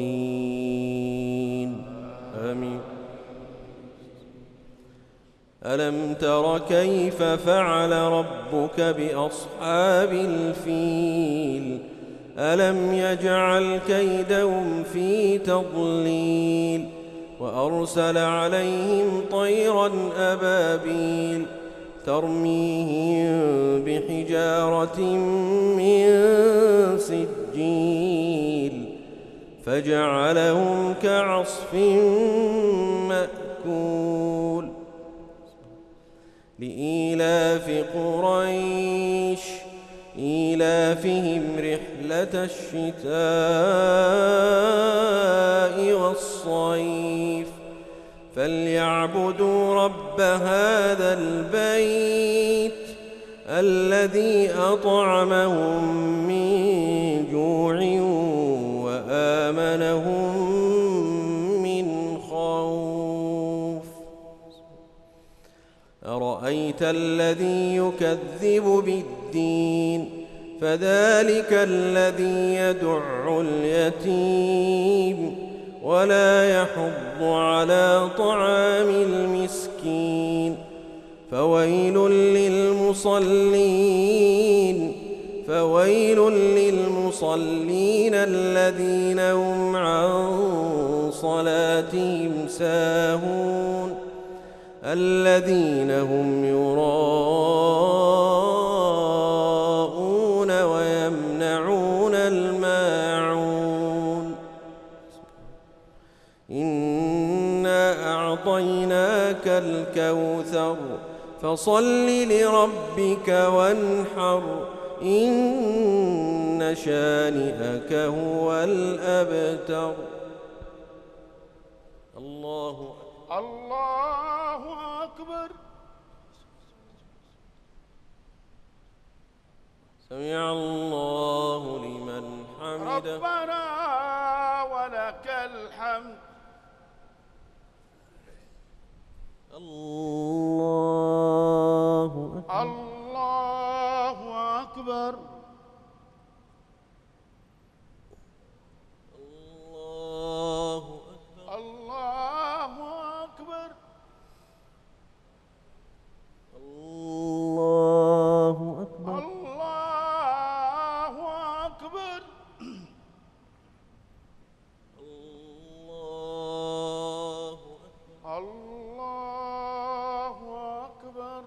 الضالين آمين. ألم تر كيف فعل ربك بأصحاب الفيل ألم يجعل كيدهم في تضليل وأرسل عليهم طيرا أبابيل ترميهم بحجارة من سجيل فجعلهم كعصف مأكول لإيلاف قريش إيلافهم رحلة الشتاء والصيف فليعبدوا رب هذا البيت الذي أطعمهم من جوع وآمنهم من خوف أرأيت الذي يكذب بالدين فذلك الذي يدع اليتيم ولا يحض على طعام المسكين فويل للمصلين فويل للمصلين الذين هم عن صلاتهم ساهون الذين هم يراءون ويمنعون الماعون إنا أعطيناك الكوثر فصل لربك وانحر إن شانئك هو الأبتر. الله الله أكبر. سمع الله لمن حمده. ربنا ولك الحمد. الله أكبر. الله أكبر. الله أكبر. الله أكبر. الله أكبر. الله أكبر. الله أكبر. الله أكبر.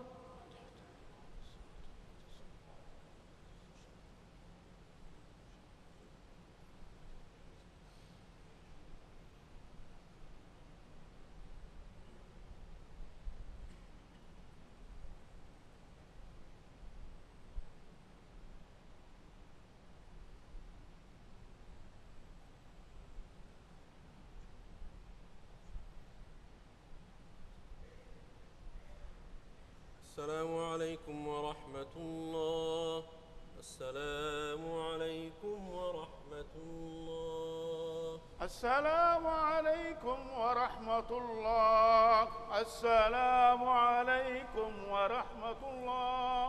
السلام عليكم ورحمة الله. السلام عليكم ورحمة الله. السلام عليكم ورحمة الله. السلام عليكم ورحمة الله.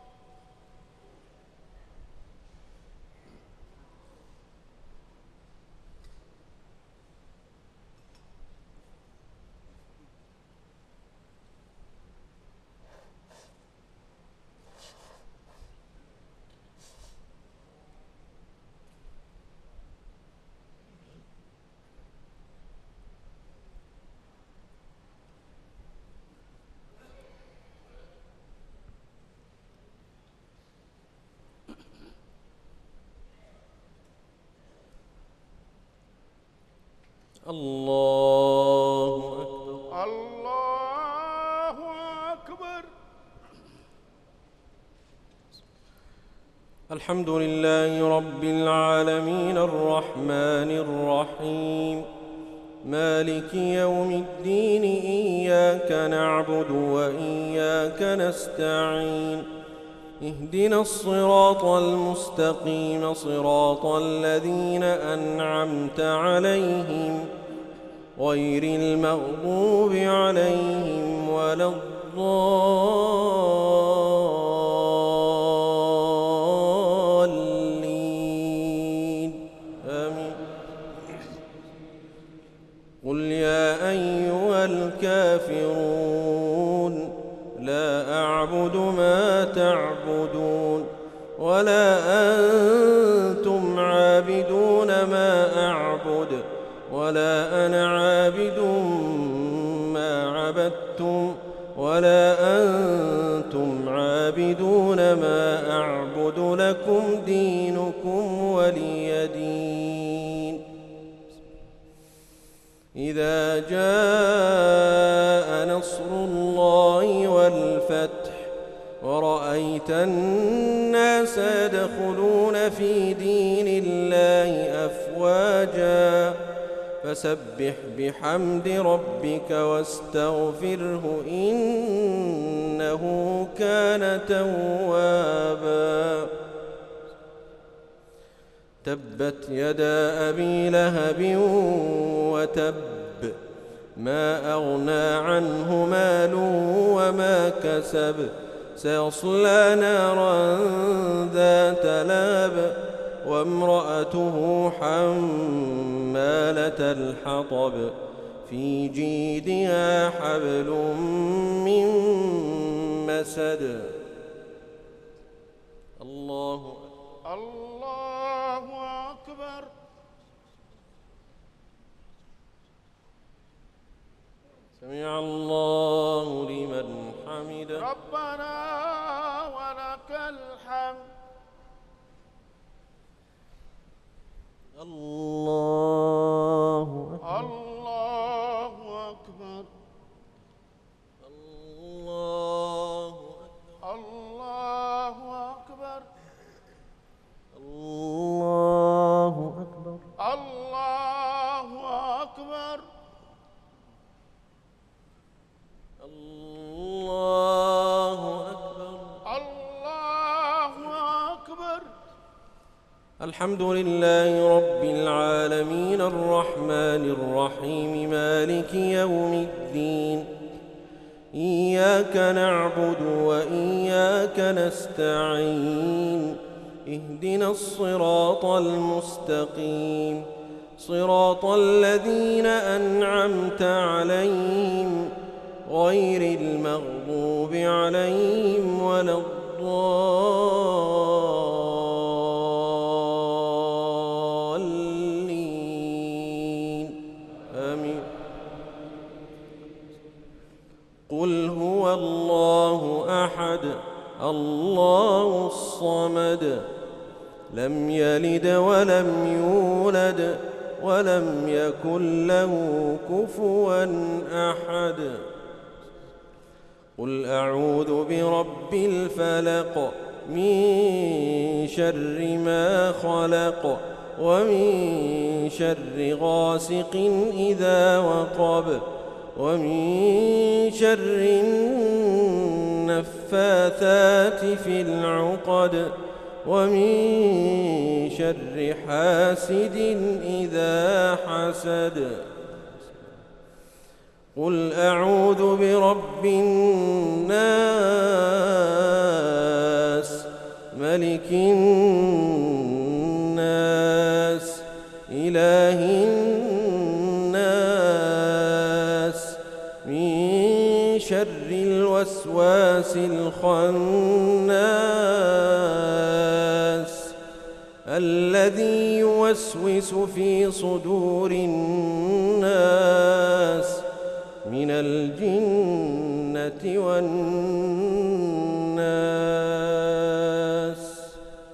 الله أكبر. الله أكبر. الحمد لله رب العالمين الرحمن الرحيم مالك يوم الدين إياك نعبد وإياك نستعين اهدنا الصراط المستقيم صراط الذين أنعمت عليهم غير المغضوب عليهم ولا الضالين آمين. قل يا أيها الكافرون عابدون ما أعبد ولا أنا عابد ما عبدتم ولا أنتم عابدون ما أعبد لكم دينكم ولي دين. إذا جاء نصر الله والفتح ورأيت الناس يدخلون في دين الله أفواجا فسبح بحمد ربك واستغفره إنه كان توابا. تبت يدا أبي لهب وتب ما أغنى عنه ماله وما كسب سيصلى نارا ذات لهب وامرأته حمالة الحطب في جيدها حبل من مسد. الله الله أكبر. سمع الله لمن حمده. ربنا ولك الحمد. الله أكبر. الله أكبر. الله أكبر. الله أكبر. الله أكبر. الله أكبر. الله أكبر. الحمد لله رب العالمين الرحمن الرحيم مالك يوم الدين. إياك نعبد وإياك نستعين. اهدنا الصراط المستقيم صراط الذين أنعمت عليهم غير المغضوب عليهم ولا الضالين آمين. قل هو الله أحد الله الصمد لم يلد ولم يولد ولم يكن له كفوا أحد. قل أعوذ برب الفلق من شر ما خلق ومن شر غاسق إذا وقب ومن شر النفاثات في العقد ومن شر حاسد إذا حسد. قل أعوذ برب الناس ملك الناس إله الناس من شر الوسواس الخناس الذي يوسوس في صدور الناس من الجنة والناس.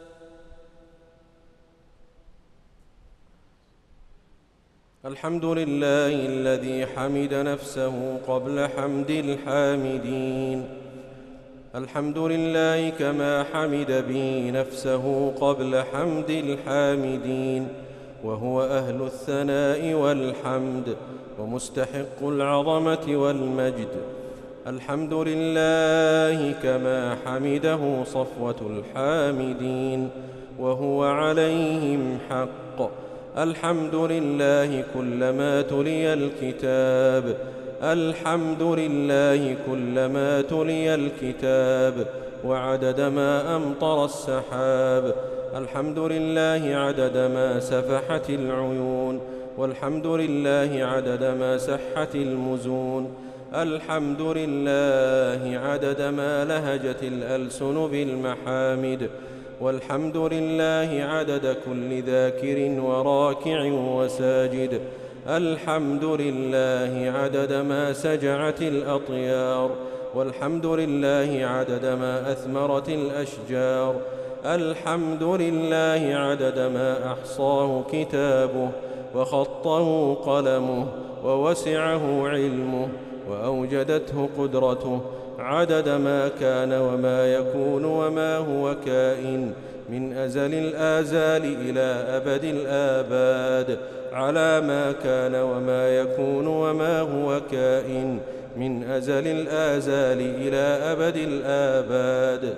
الحمد لله الذي حمد نفسه قبل حمد الحامدين. الحمد لله كما حمد به نفسه قبل حمد الحامدين وهو أهل الثناء والحمد ومستحق العظمة والمجد. الحمد لله كما حمده صفوة الحامدين وهو عليهم حق. الحمد لله كلما تلي الكتاب الحمد لله كلما تلي الكتاب وعدد ما أمطر السحاب. الحمد لله عدد ما سفحت العيون والحمد لله عدد ما سحت المزون. الحمد لله عدد ما لهجت الألسن بالمحامد والحمد لله عدد كل ذاكر وراكع وساجد. الحمد لله عدد ما سجعت الأطيار، والحمد لله عدد ما أثمرت الأشجار. الحمد لله عدد ما أحصاه كتابه وخطه قلمه ووسعه علمه وأوجدته قدرته، عدد ما كان وما يكون وما هو كائن من أزل الآزال إلى أبد الآباد، على ما كان وما يكون وما هو كائن من أزل الآزال إلى أبد الآباد.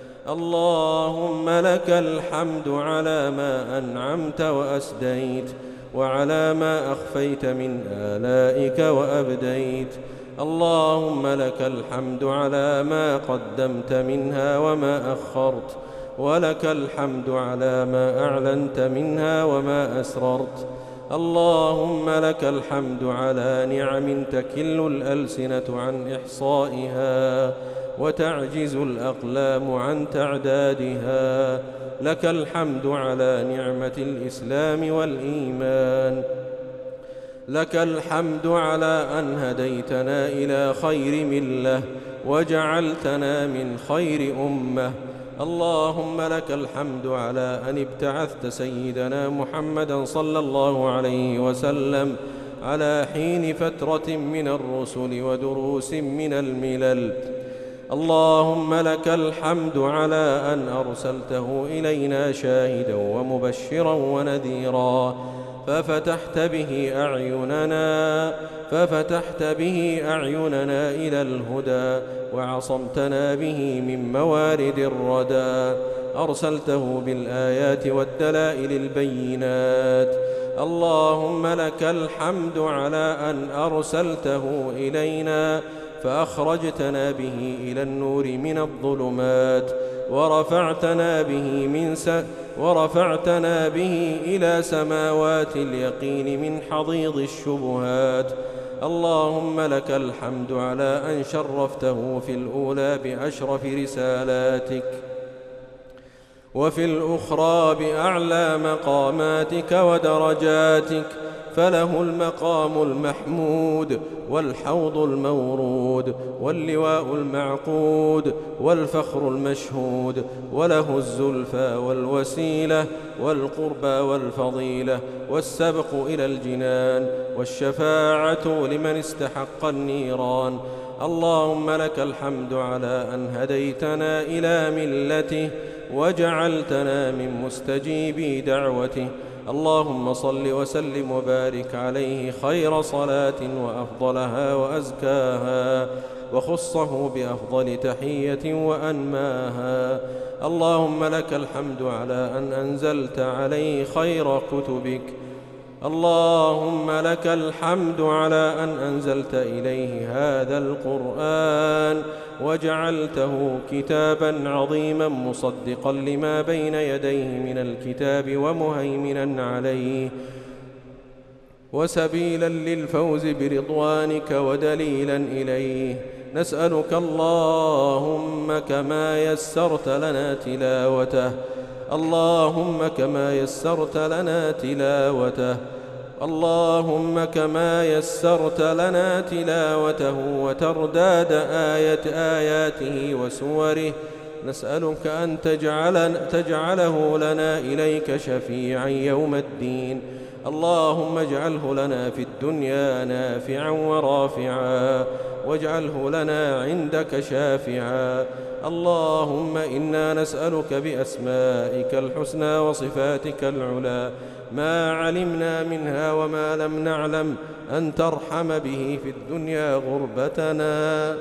اللهم لك الحمد على ما أنعمت وأسديت، وعلى ما أخفيت من آلائك وأبديت. اللهم لك الحمد على ما قدمت منها وما أخرت، ولك الحمد على ما أعلنت منها وما أسررت. اللهم لك الحمد على نعم تكل الألسنة عن إحصائها وتعجز الأقلام عن تعدادها. لك الحمد على نعمة الإسلام والإيمان. لك الحمد على أن هديتنا إلى خير ملة وجعلتنا من خير أمة. اللهم لك الحمد على أن ابتعثت سيدنا محمدا صلى الله عليه وسلم على حين فترة من الرسل ودروس من الملل. اللهم لك الحمد على أن أرسلته إلينا شاهدا ومبشرا ونذيرا، ففتحت به أعيننا ففتحت به أعيننا إلى الهدى، وعصمتنا به من موارد الردى. أرسلته بالآيات والدلائل البينات. اللهم لك الحمد على أن أرسلته إلينا فأخرجتنا به إلى النور من الظلمات، ورفعتنا به من س... ورفعتنا به إلى سماوات اليقين من حضيض الشبهات. اللهم لك الحمد على أن شرفته في الأولى بأشرف رسالاتك، وفي الأخرى بأعلى مقاماتك ودرجاتك، فله المقام المحمود والحوض المورود واللواء المعقود والفخر المشهود، وله الزلفى والوسيلة والقربى والفضيلة والسبق إلى الجنان والشفاعة لمن استحق النيران. اللهم لك الحمد على أن هديتنا إلى ملته وجعلتنا من مستجيبي دعوته. اللهم صل وسلم وبارك عليه خير صلاة وأفضلها وأزكاها، وخصه بأفضل تحية وأنماها. اللهم لك الحمد على أن أنزلت عليه خير كتبك. اللهم لك الحمد على أن أنزلت إليه هذا القرآن وجعلته كتابا عظيما مصدقا لما بين يديه من الكتاب ومهيمنا عليه، وسبيلا للفوز برضوانك ودليلا إليه. نسألك اللهم كما يسرت لنا تلاوته اللهم كما يسرت لنا تلاوته اللهم كما يسرت لنا تلاوته وترداد آية آياته وسوره، نسألك أن تجعل تجعله لنا إليك شفيعا يوم الدين. اللهم اجعله لنا في الدنيا نافعا ورافعا، واجعله لنا عندك شافعا. اللهم إنا نسألك بأسمائك الحسنى وصفاتك العلى ما علمنا منها وما لم نعلم أن ترحم به في الدنيا غربتنا،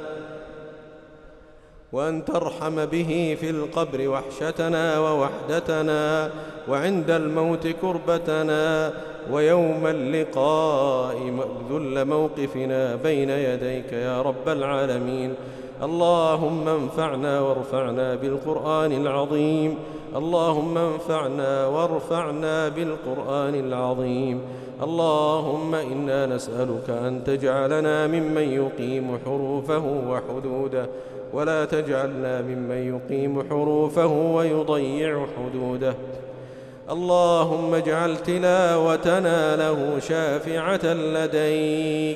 وأن ترحم به في القبر وحشتنا ووحدتنا، وعند الموت كربتنا، ويوم اللقاء ذل موقفنا بين يديك يا رب العالمين. اللهم انفعنا وارفعنا بالقرآن العظيم اللهم انفعنا وارفعنا بالقرآن العظيم. اللهم إنا نسألك أن تجعلنا ممن يقيم حروفه وحدوده ولا تجعلنا ممن يقيم حروفه ويضيع حدوده. اللهم اجعل تلاوتنا له شافعة لديك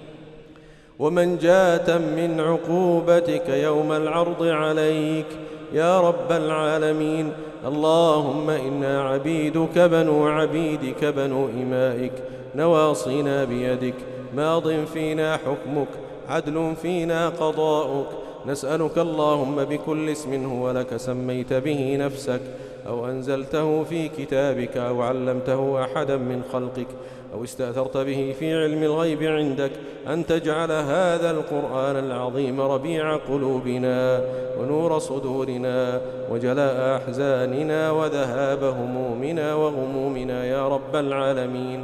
ومنجاة من عقوبتك يوم العرض عليك يا رب العالمين. اللهم إنا عبيدك بنو عبيدك بنو إمائك، نواصينا بيدك، ماض فينا حكمك، عدل فينا قضاؤك. نسألك اللهم بكل اسم هو لك سميت به نفسك أو أنزلته في كتابك أو علمته أحدا من خلقك أو استأثرت به في علم الغيب عندك أن تجعل هذا القرآن العظيم ربيع قلوبنا ونور صدورنا وجلاء أحزاننا وذهاب همومنا وغمومنا يا رب العالمين.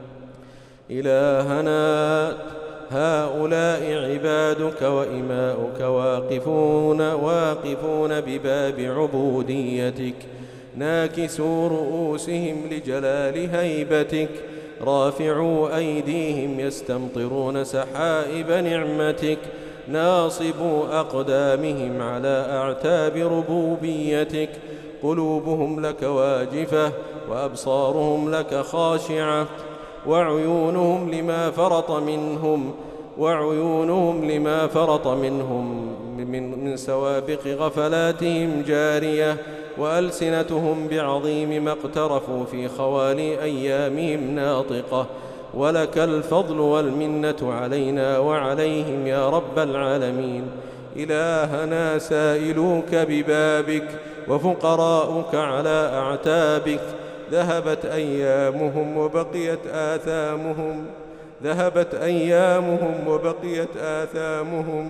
إلهنا هؤلاء عبادك وإماؤك واقفون واقفون بباب عبوديتك، ناكسوا رؤوسهم لجلال هيبتك، رافعوا أيديهم يستمطرون سحائب نعمتك، ناصبوا أقدامهم على أعتاب ربوبيتك، قلوبهم لك واجفة وأبصارهم لك خاشعة، وعيونهم لما فرط منهم وعيونهم لما فرط منهم من, من سوابق غفلاتهم جارية، وألسنتهم بعظيم ما اقترفوا في خوالي أيامهم ناطقة. ولك الفضل والمنة علينا وعليهم يا رب العالمين. إلهنا سائلوك ببابك وفقراؤك على أعتابك، ذهبت أيامهم وبقيت آثامهم ذهبت أيامهم وبقيت آثامهم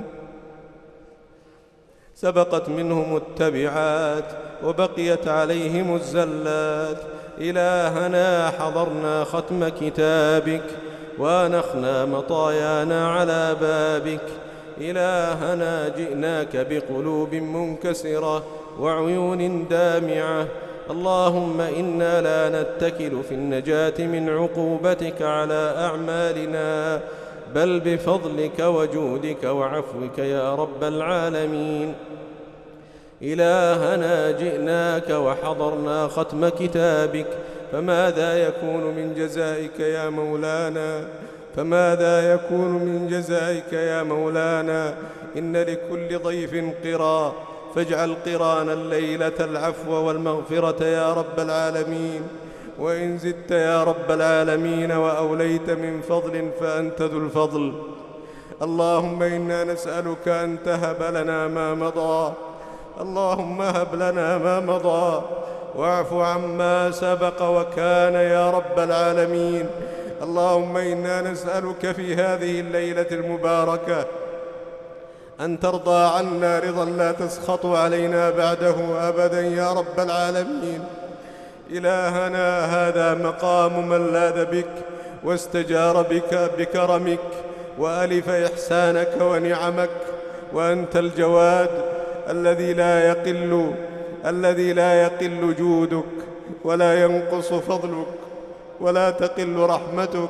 سبقت منهم التبعات وبقيت عليهم الزلات. إلهنا حضرنا ختم كتابك وانخنا مطايانا على بابك. إلهنا جئناك بقلوب منكسرة وعيون دامعة. اللهم إنا لا نتكل في النجاة من عقوبتك على أعمالنا، بل بفضلك وجودك وعفوك يا رب العالمين. إلهنا جئناك وحضرنا ختم كتابك، فماذا يكون من جزائك يا مولانا فماذا يكون من جزائك يا مولانا إن لكل ضيف قرا، فاجعل قرانا الليلة العفو والمغفرة يا رب العالمين. وإن زدت يا رب العالمين وأوليت من فضل فأنت ذو الفضل. اللهم إنا نسألك أن تهب لنا ما مضى اللهم هب لنا ما مضى واعف عما سبق وكان يا رب العالمين. اللهم إنا نسألك في هذه الليلة المباركة أن ترضى عنا رضا لا تسخط علينا بعده أبدا يا رب العالمين. إلهنا هذا مقام من لاذ بك واستجار بك بكرمك وألف إحسانك ونعمك، وأنت الجواد الذي لا يقل الذي لا يقل جودك ولا ينقص فضلك ولا تقل رحمتك.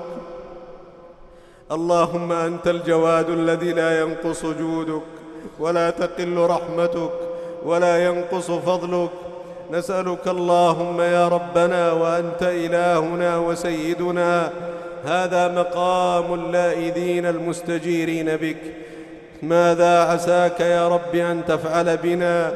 اللهم أنت الجواد الذي لا ينقص جودك ولا تقل رحمتك ولا ينقص فضلك. نسألك اللهم يا ربنا وأنت إلهنا وسيدنا، هذا مقام اللائذين المستجيرين بك، ماذا عساك يا رب أن تفعل بنا؟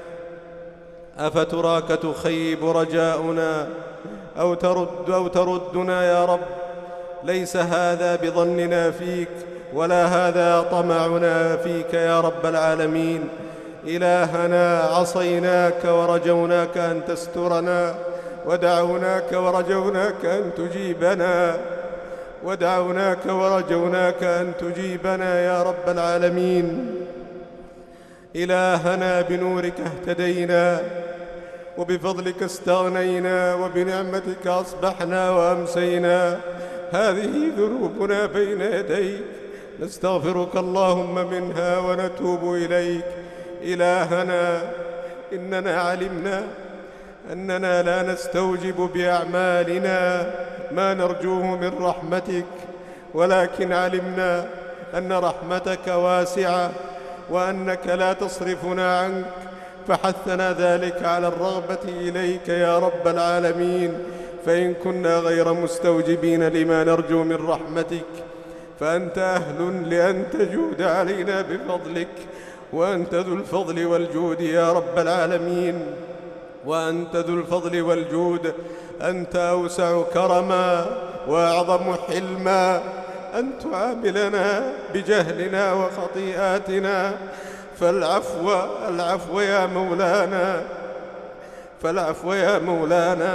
أفتراك تخيب رجاؤنا أو ترد أو تردنا يا رب؟ ليس هذا بظننا فيك ولا هذا طمعنا فيك يا رب العالمين. إلهنا عصيناك ورجوناك أن تسترنا، ودعوناك ورجوناك أن تجيبنا ودعوناك ورجوناك أن تجيبنا يا رب العالمين. إلهنا بنورك اهتدينا وبفضلك استغنينا وبنعمتك أصبحنا وأمسينا. هذه ذنوبنا بين يديك، نستغفرك اللهم منها ونتوب إليك. إلهنا إننا علمنا أننا لا نستوجب بأعمالنا ما نرجوه من رحمتك، ولكن علمنا أن رحمتك واسعة وأنك لا تصرفنا عنك، فحثنا ذلك على الرغبة إليك يا رب العالمين. فإن كنا غير مستوجبين لما نرجو من رحمتك فأنت أهل لأن تجود علينا بفضلك، وأنت ذو الفضل والجود يا رب العالمين، وأنت ذو الفضل والجود. أنت أوسع كرما وأعظم حلما أن تعاملنا بجهلنا وخطيئاتنا، فالعفو العفو يا مولانا، فالعفو يا مولانا.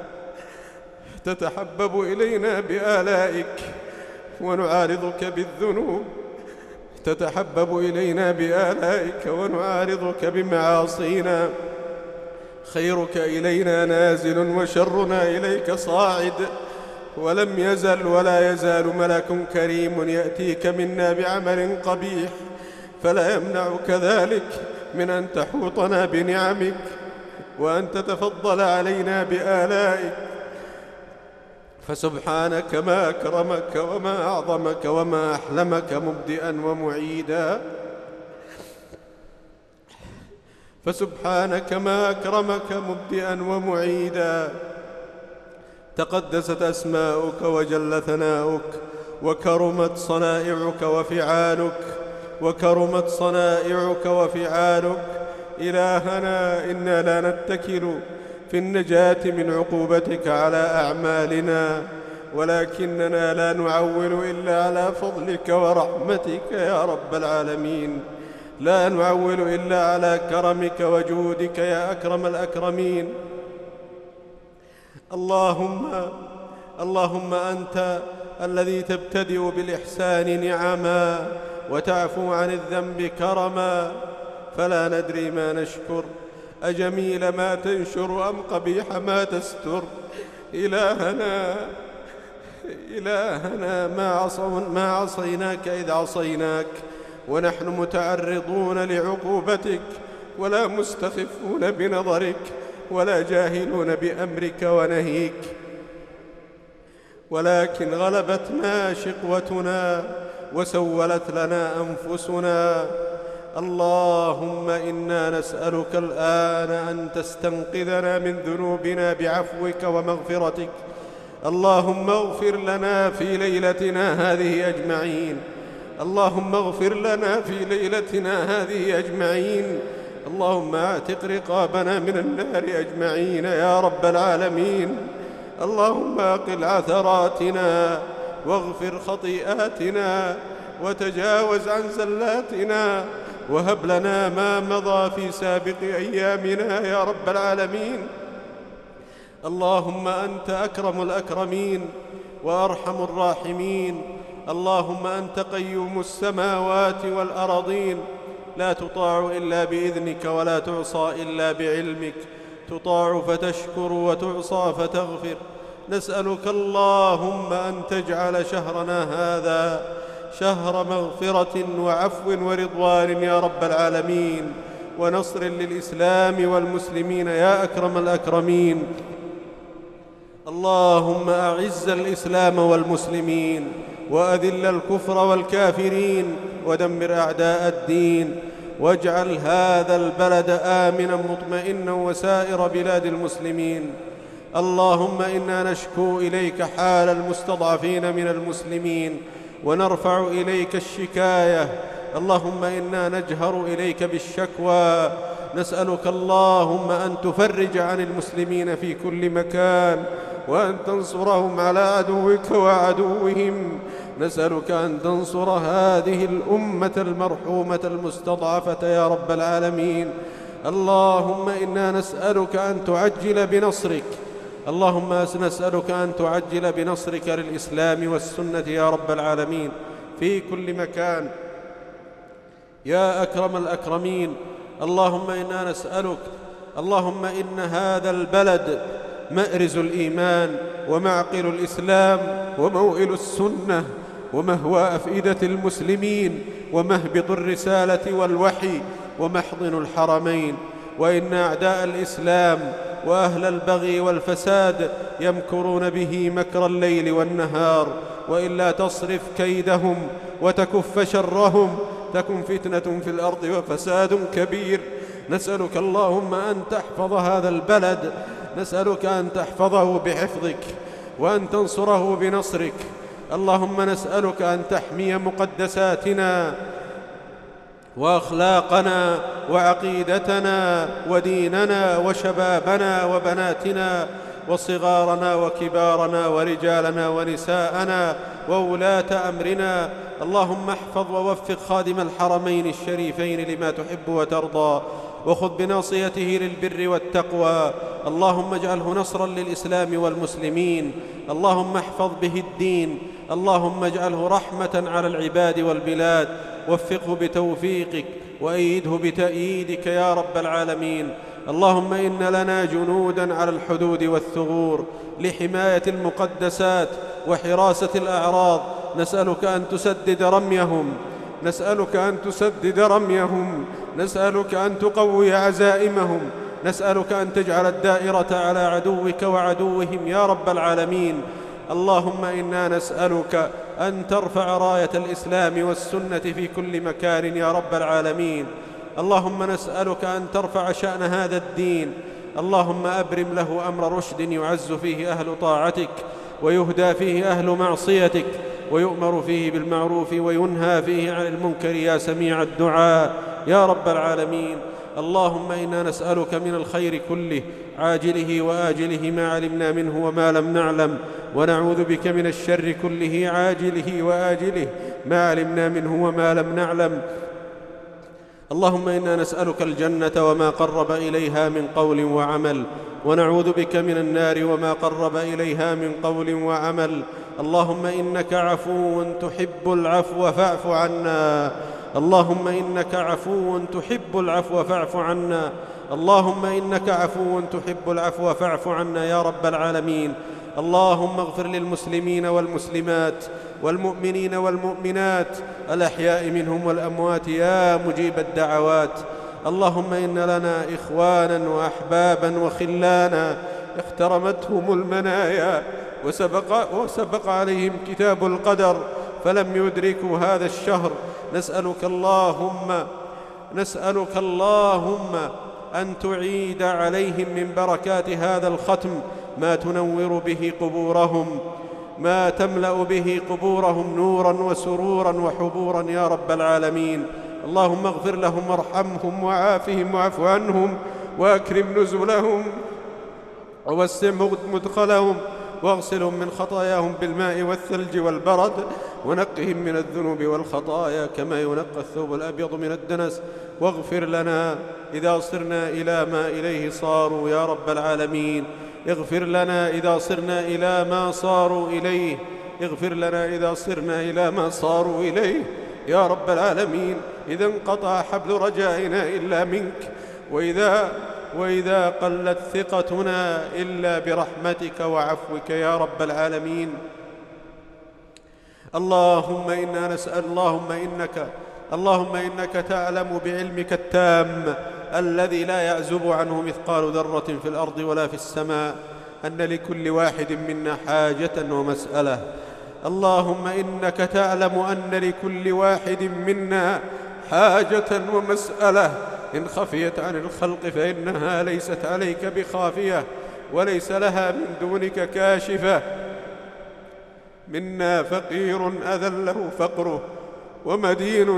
تتحبب إلينا بآلائك ونعارضك بالذنوب، تتحبب إلينا بآلائك ونعارضك بمعاصينا. خيرك إلينا نازل وشرنا إليك صاعد، ولم يزل ولا يزال ملك كريم يأتيك منا بعمل قبيح، فلا يمنعك ذلك من أن تحوطنا بنعمك وأن تتفضل علينا بآلائك. فسبحانك ما أكرمك وما أعظمك وما أحلمك مبدئا ومعيدا، فسبحانك ما أكرمك مبدئا ومعيدا. تقدست أسماؤك وجل ثناؤك وكرمت صنائعك وفعالك، وكرمت صنائعك وفعالك. إلهنا إنا لا نتكل في النجاة من عقوبتك على أعمالنا، ولكننا لا نعول إلا على فضلك ورحمتك يا رب العالمين، لا نعول إلا على كرمك وجودك يا أكرم الأكرمين. اللهم اللهم أنت الذي تبتدئ بالإحسان نعما وتعفو عن الذنب كرما، فلا ندري ما نشكر، أجميل ما تنشر أم قبيح ما تستر. إلهنا إلهنا ما, عصون ما عصيناك إذ عصيناك، ونحن متعرضون لعقوبتك ولا مستخفون بنظرك ولا جاهلون بأمرك ونهيك، ولكن غلبتنا شقوتنا وسولت لنا أنفسنا. اللهم إنا نسألك الآن أن تستنقذنا من ذنوبنا بعفوك ومغفرتك. اللهم اغفر لنا في ليلتنا هذه أجمعين، اللهم اغفر لنا في ليلتنا هذه أجمعين. اللهم اعتق رقابنا من النار أجمعين يا رب العالمين. اللهم أقل عثراتنا واغفر خطيئاتنا وتجاوز عن زلاتنا، وهب لنا ما مضى في سابق أيامنا يا رب العالمين. اللهم أنت أكرم الأكرمين وأرحم الراحمين. اللهم أنت قيوم السماوات والأراضين، لا تطاع إلا بإذنك ولا تعصى إلا بعلمك، تطاع فتشكر وتعصى فتغفر. نسألك اللهم أن تجعل شهرنا هذا شهر مغفرة وعفو ورضوان يا رب العالمين، ونصر للإسلام والمسلمين يا أكرم الأكرمين. اللهم أعز الإسلام والمسلمين، وأذل الكفر والكافرين، ودمر أعداء الدين، واجعل هذا البلد آمنا مطمئنا وسائر بلاد المسلمين. اللهم إنا نشكو إليك حال المستضعفين من المسلمين، ونرفع إليك الشكاية. اللهم إنا نجهر إليك بالشكوى، نسألك اللهم أن تفرج عن المسلمين في كل مكان، وأن تنصرهم على عدوك وعدوهم. نسألك أن تنصر هذه الأمة المرحومة المستضعفة يا رب العالمين. اللهم إنا نسألك أن تعجل بنصرك، اللهم نسألك أن تعجل بنصرك للإسلام والسنة يا رب العالمين في كل مكان يا أكرم الأكرمين. اللهم إنا نسألك، اللهم إن هذا البلد مأرز الإيمان ومعقل الإسلام وموئل السنة ومهوى أفئدة المسلمين ومهبط الرسالة والوحي ومحضن الحرمين، وإن أعداء الإسلام وأهل البغي والفساد يمكرون به مكر الليل والنهار، وإلا تصرف كيدهم وتكف شرهم تكن فتنة في الأرض وفساد كبير. نسألك اللهم أن تحفظ هذا البلد، نسألك أن تحفظه بحفظك وأن تنصره بنصرك. اللهم نسألك أن تحمي مقدساتنا وأخلاقنا وعقيدتنا وديننا وشبابنا وبناتنا وصغارنا وكبارنا ورجالنا ونساءنا وولاة أمرنا. اللهم احفظ ووفق خادم الحرمين الشريفين لما تحب وترضى، وخذ بناصيته للبر والتقوى. اللهم اجعله نصرا للإسلام والمسلمين، اللهم احفظ به الدين، اللهم اجعله رحمة على العباد والبلاد. وفقه بتوفيقك وأيده بتأييدك يا رب العالمين. اللهم إن لنا جنودا على الحدود والثغور لحماية المقدسات وحراسة الأعراض، نسألك أن تسدد رميهم، نسألك أن تسدد رميهم، نسألك أن تقوي عزائمهم، نسألك أن تجعل الدائرة على عدوك وعدوهم يا رب العالمين. اللهم إنا نسألك أن ترفع راية الإسلام والسنة في كل مكان يا رب العالمين. اللهم نسألك أن ترفع شأن هذا الدين. اللهم أبرم له أمر رشد يعز فيه أهل طاعتك ويهدى فيه أهل معصيتك، ويؤمر فيه بالمعروف وينهى فيه عن المنكر يا سميع الدعاء يا رب العالمين. اللهم إنا نسألك من الخير كله عاجله وآجله ما علمنا منه وما لم نعلم، ونعوذ بك من الشر كله عاجله وآجله ما علمنا منه وما لم نعلم. اللهم إنا نسألك الجنة وما قرب إليها من قول وعمل، ونعوذ بك من النار وما قرب إليها من قول وعمل. اللهم إنك عفو تحب العفو فاعف عنا، اللهم إنك عفو تحب العفو فاعف عنا، اللهم إنك عفو تحب العفو فاعف عنا يا رب العالمين. اللهم اغفر للمسلمين والمسلمات والمؤمنين والمؤمنات الأحياء منهم والأموات يا مجيب الدعوات. اللهم إن لنا إخوانا وأحبابا وخلانا اخترمتهم المنايا وسبق, وسبق عليهم كتاب القدر فلم يدركوا هذا الشهر. نسألك اللهم نسألك اللهم أن تعيد عليهم من بركات هذا الختم ما تنور به قبورهم، ما تملأ به قبورهم نورا وسرورا وحبورا يا رب العالمين. اللهم اغفر لهم وارحمهم وعافهم واعف عنهم وأكرم نزلهم ووسع مدخلهم، واغسلهم من خطاياهم بالماء والثلج والبرد، ونقهم من الذنوب والخطايا كما ينقى الثوب الأبيض من الدنس. واغفر لنا إذا صرنا إلى ما إليه صاروا يا رب العالمين. اغفر لنا إذا صرنا إلى ما صاروا إليه، اغفر لنا إذا صرنا إلى ما صاروا إليه يا رب العالمين. إذا انقطع حبل رجائنا إلا منك، وإذا وإذا قلت ثقتنا إلا برحمتك وعفوك يا رب العالمين. اللهم إنا نسأل اللهم إنك اللهم إنك تعلم بعلمك التام الذي لا يعزب عنه مثقال ذرة في الأرض ولا في السماء أن لكل واحد منا حاجة ومسألة. اللهم إنك تعلم أن لكل واحد منا حاجة ومسألة، إن خفيت عن الخلق فإنها ليست عليك بخافية وليس لها من دونك كاشفة. منا فقير أذله فقره، ومدين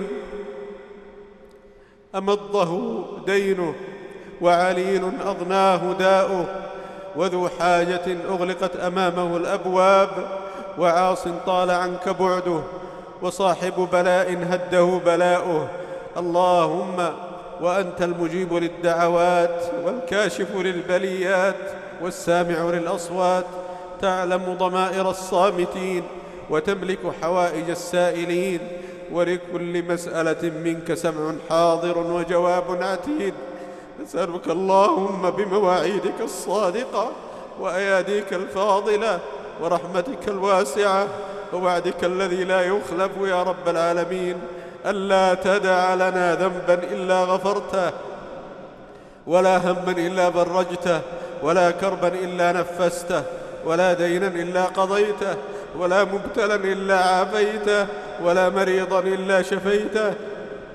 أمضه دينه، وعليل أضناه داؤه، وذو حاجة أغلقت أمامه الأبواب، وعاص طال عنك بعده، وصاحب بلاء هده بلاؤه. اللهم وأنت المجيب للدعوات والكاشف للبليات والسامع للأصوات، تعلم ضمائر الصامتين وتملك حوائج السائلين، ولكل مسألة منك سمع حاضر وجواب عتيد. نسألك اللهم بمواعيدك الصادقة وأياديك الفاضلة ورحمتك الواسعة ووعدك الذي لا يخلف يا رب العالمين، ألا تدع لنا ذنبا إلا غفرته، ولا هما إلا فرجته، ولا كربا إلا نفسته، ولا دينا إلا قضيته، ولا مبتلا إلا عافيته، ولا مريضا إلا شفيته.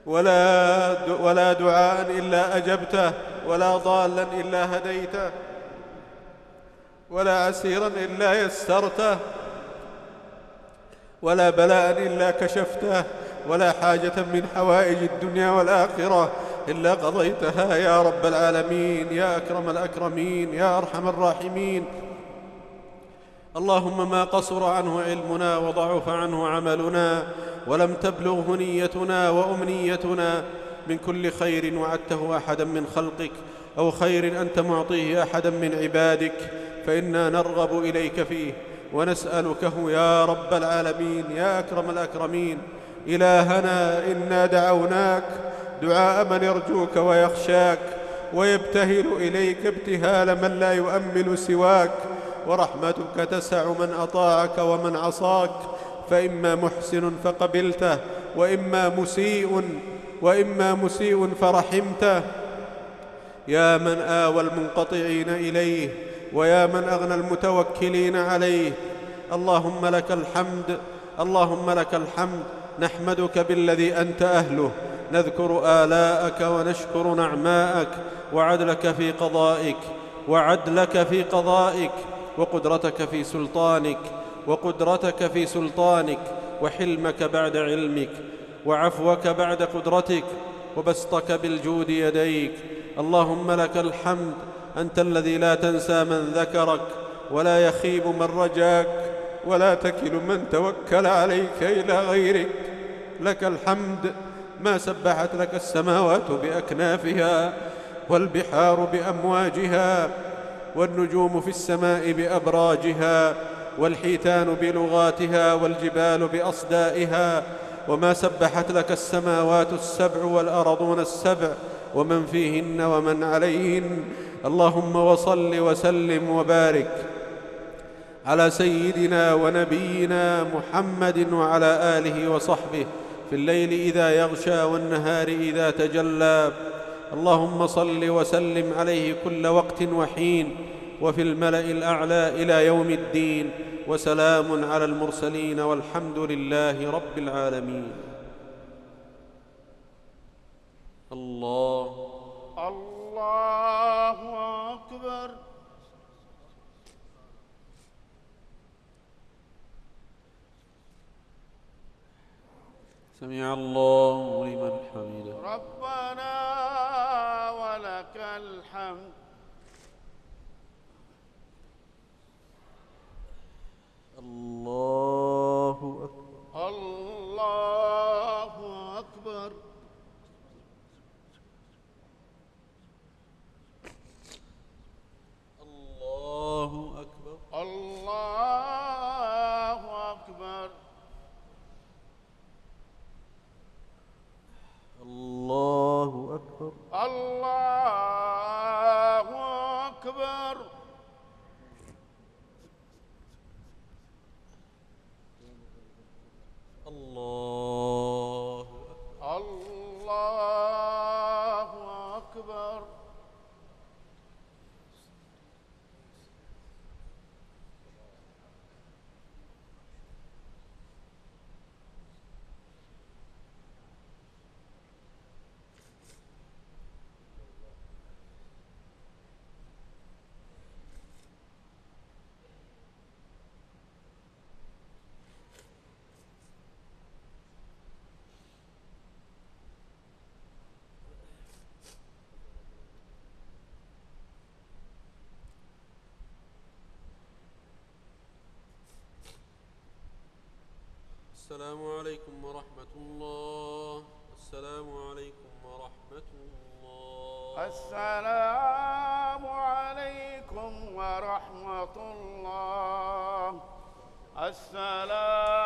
ولا ولا دعاء إلا أجبته، ولا ضالا إلا هديته، ولا عسيرا إلا يسرته، ولا بلاء إلا كشفته، ولا حاجة من حوائج الدنيا والآخرة إلا قضيتها يا رب العالمين، يا أكرم الأكرمين، يا أرحم الراحمين. اللهم ما قصر عنه علمنا وضعف عنه عملنا ولم تبلغه نيتنا وأمنيتنا من كل خير وعدته أحدا من خلقك أو خير أنت معطيه أحدا من عبادك، فإنا نرغب إليك فيه ونسألكه يا رب العالمين، يا أكرم الأكرمين. إلهنا إنا دعوناك دعاء من يرجوك ويخشاك ويبتهل إليك ابتهال من لا يؤمل سواك، ورحمتك تسع من أطاعك ومن عصاك، فإما محسن فقبلته، وإما مسيء وإما مسيء فرحمته. يا من آوى المنقطعين إليه، ويا من أغنى المتوكلين عليه، اللهم لك الحمد، اللهم لك الحمد. نحمدك بالذي أنت أهله، نذكر آلاءك ونشكر نعماءك وعدلك في قضائك وعدلك في قضائك وقدرتك في سلطانك وقدرتك في سلطانك وحلمك بعد علمك وعفوك بعد قدرتك وبسطك بالجود يديك. اللهم لك الحمد، أنت الذي لا تنسى من ذكرك ولا يخيب من رجاك ولا تكل من توكل عليك إلى غيرك. لك الحمد ما سبحت لك السماوات بأكنافها والبحار بأمواجها والنجوم في السماء بأبراجها والحيتان بلغاتها والجبال بأصدائها، وما سبحت لك السماوات السبع والأرضون السبع ومن فيهن ومن عليهن. اللهم وصل وسلم وبارك على سيدنا ونبينا محمد وعلى آله وصحبه في الليل إذا يغشى والنهار إذا تجلى. اللهم صل وسلم عليه كل وقت وحين وفي الملأ الأعلى إلى يوم الدين، وسلام على المرسلين والحمد لله رب العالمين. الله الله أكبر. سمع الله لمن حمده. ربنا ولك الحمد. الله أكبر. الله أكبر. الله أكبر. الله أكبر. الله أكبر. الله أكبر. الله الله أكبر. السلام عليكم ورحمة الله. السلام عليكم ورحمة الله. السلام عليكم ورحمة الله. السلام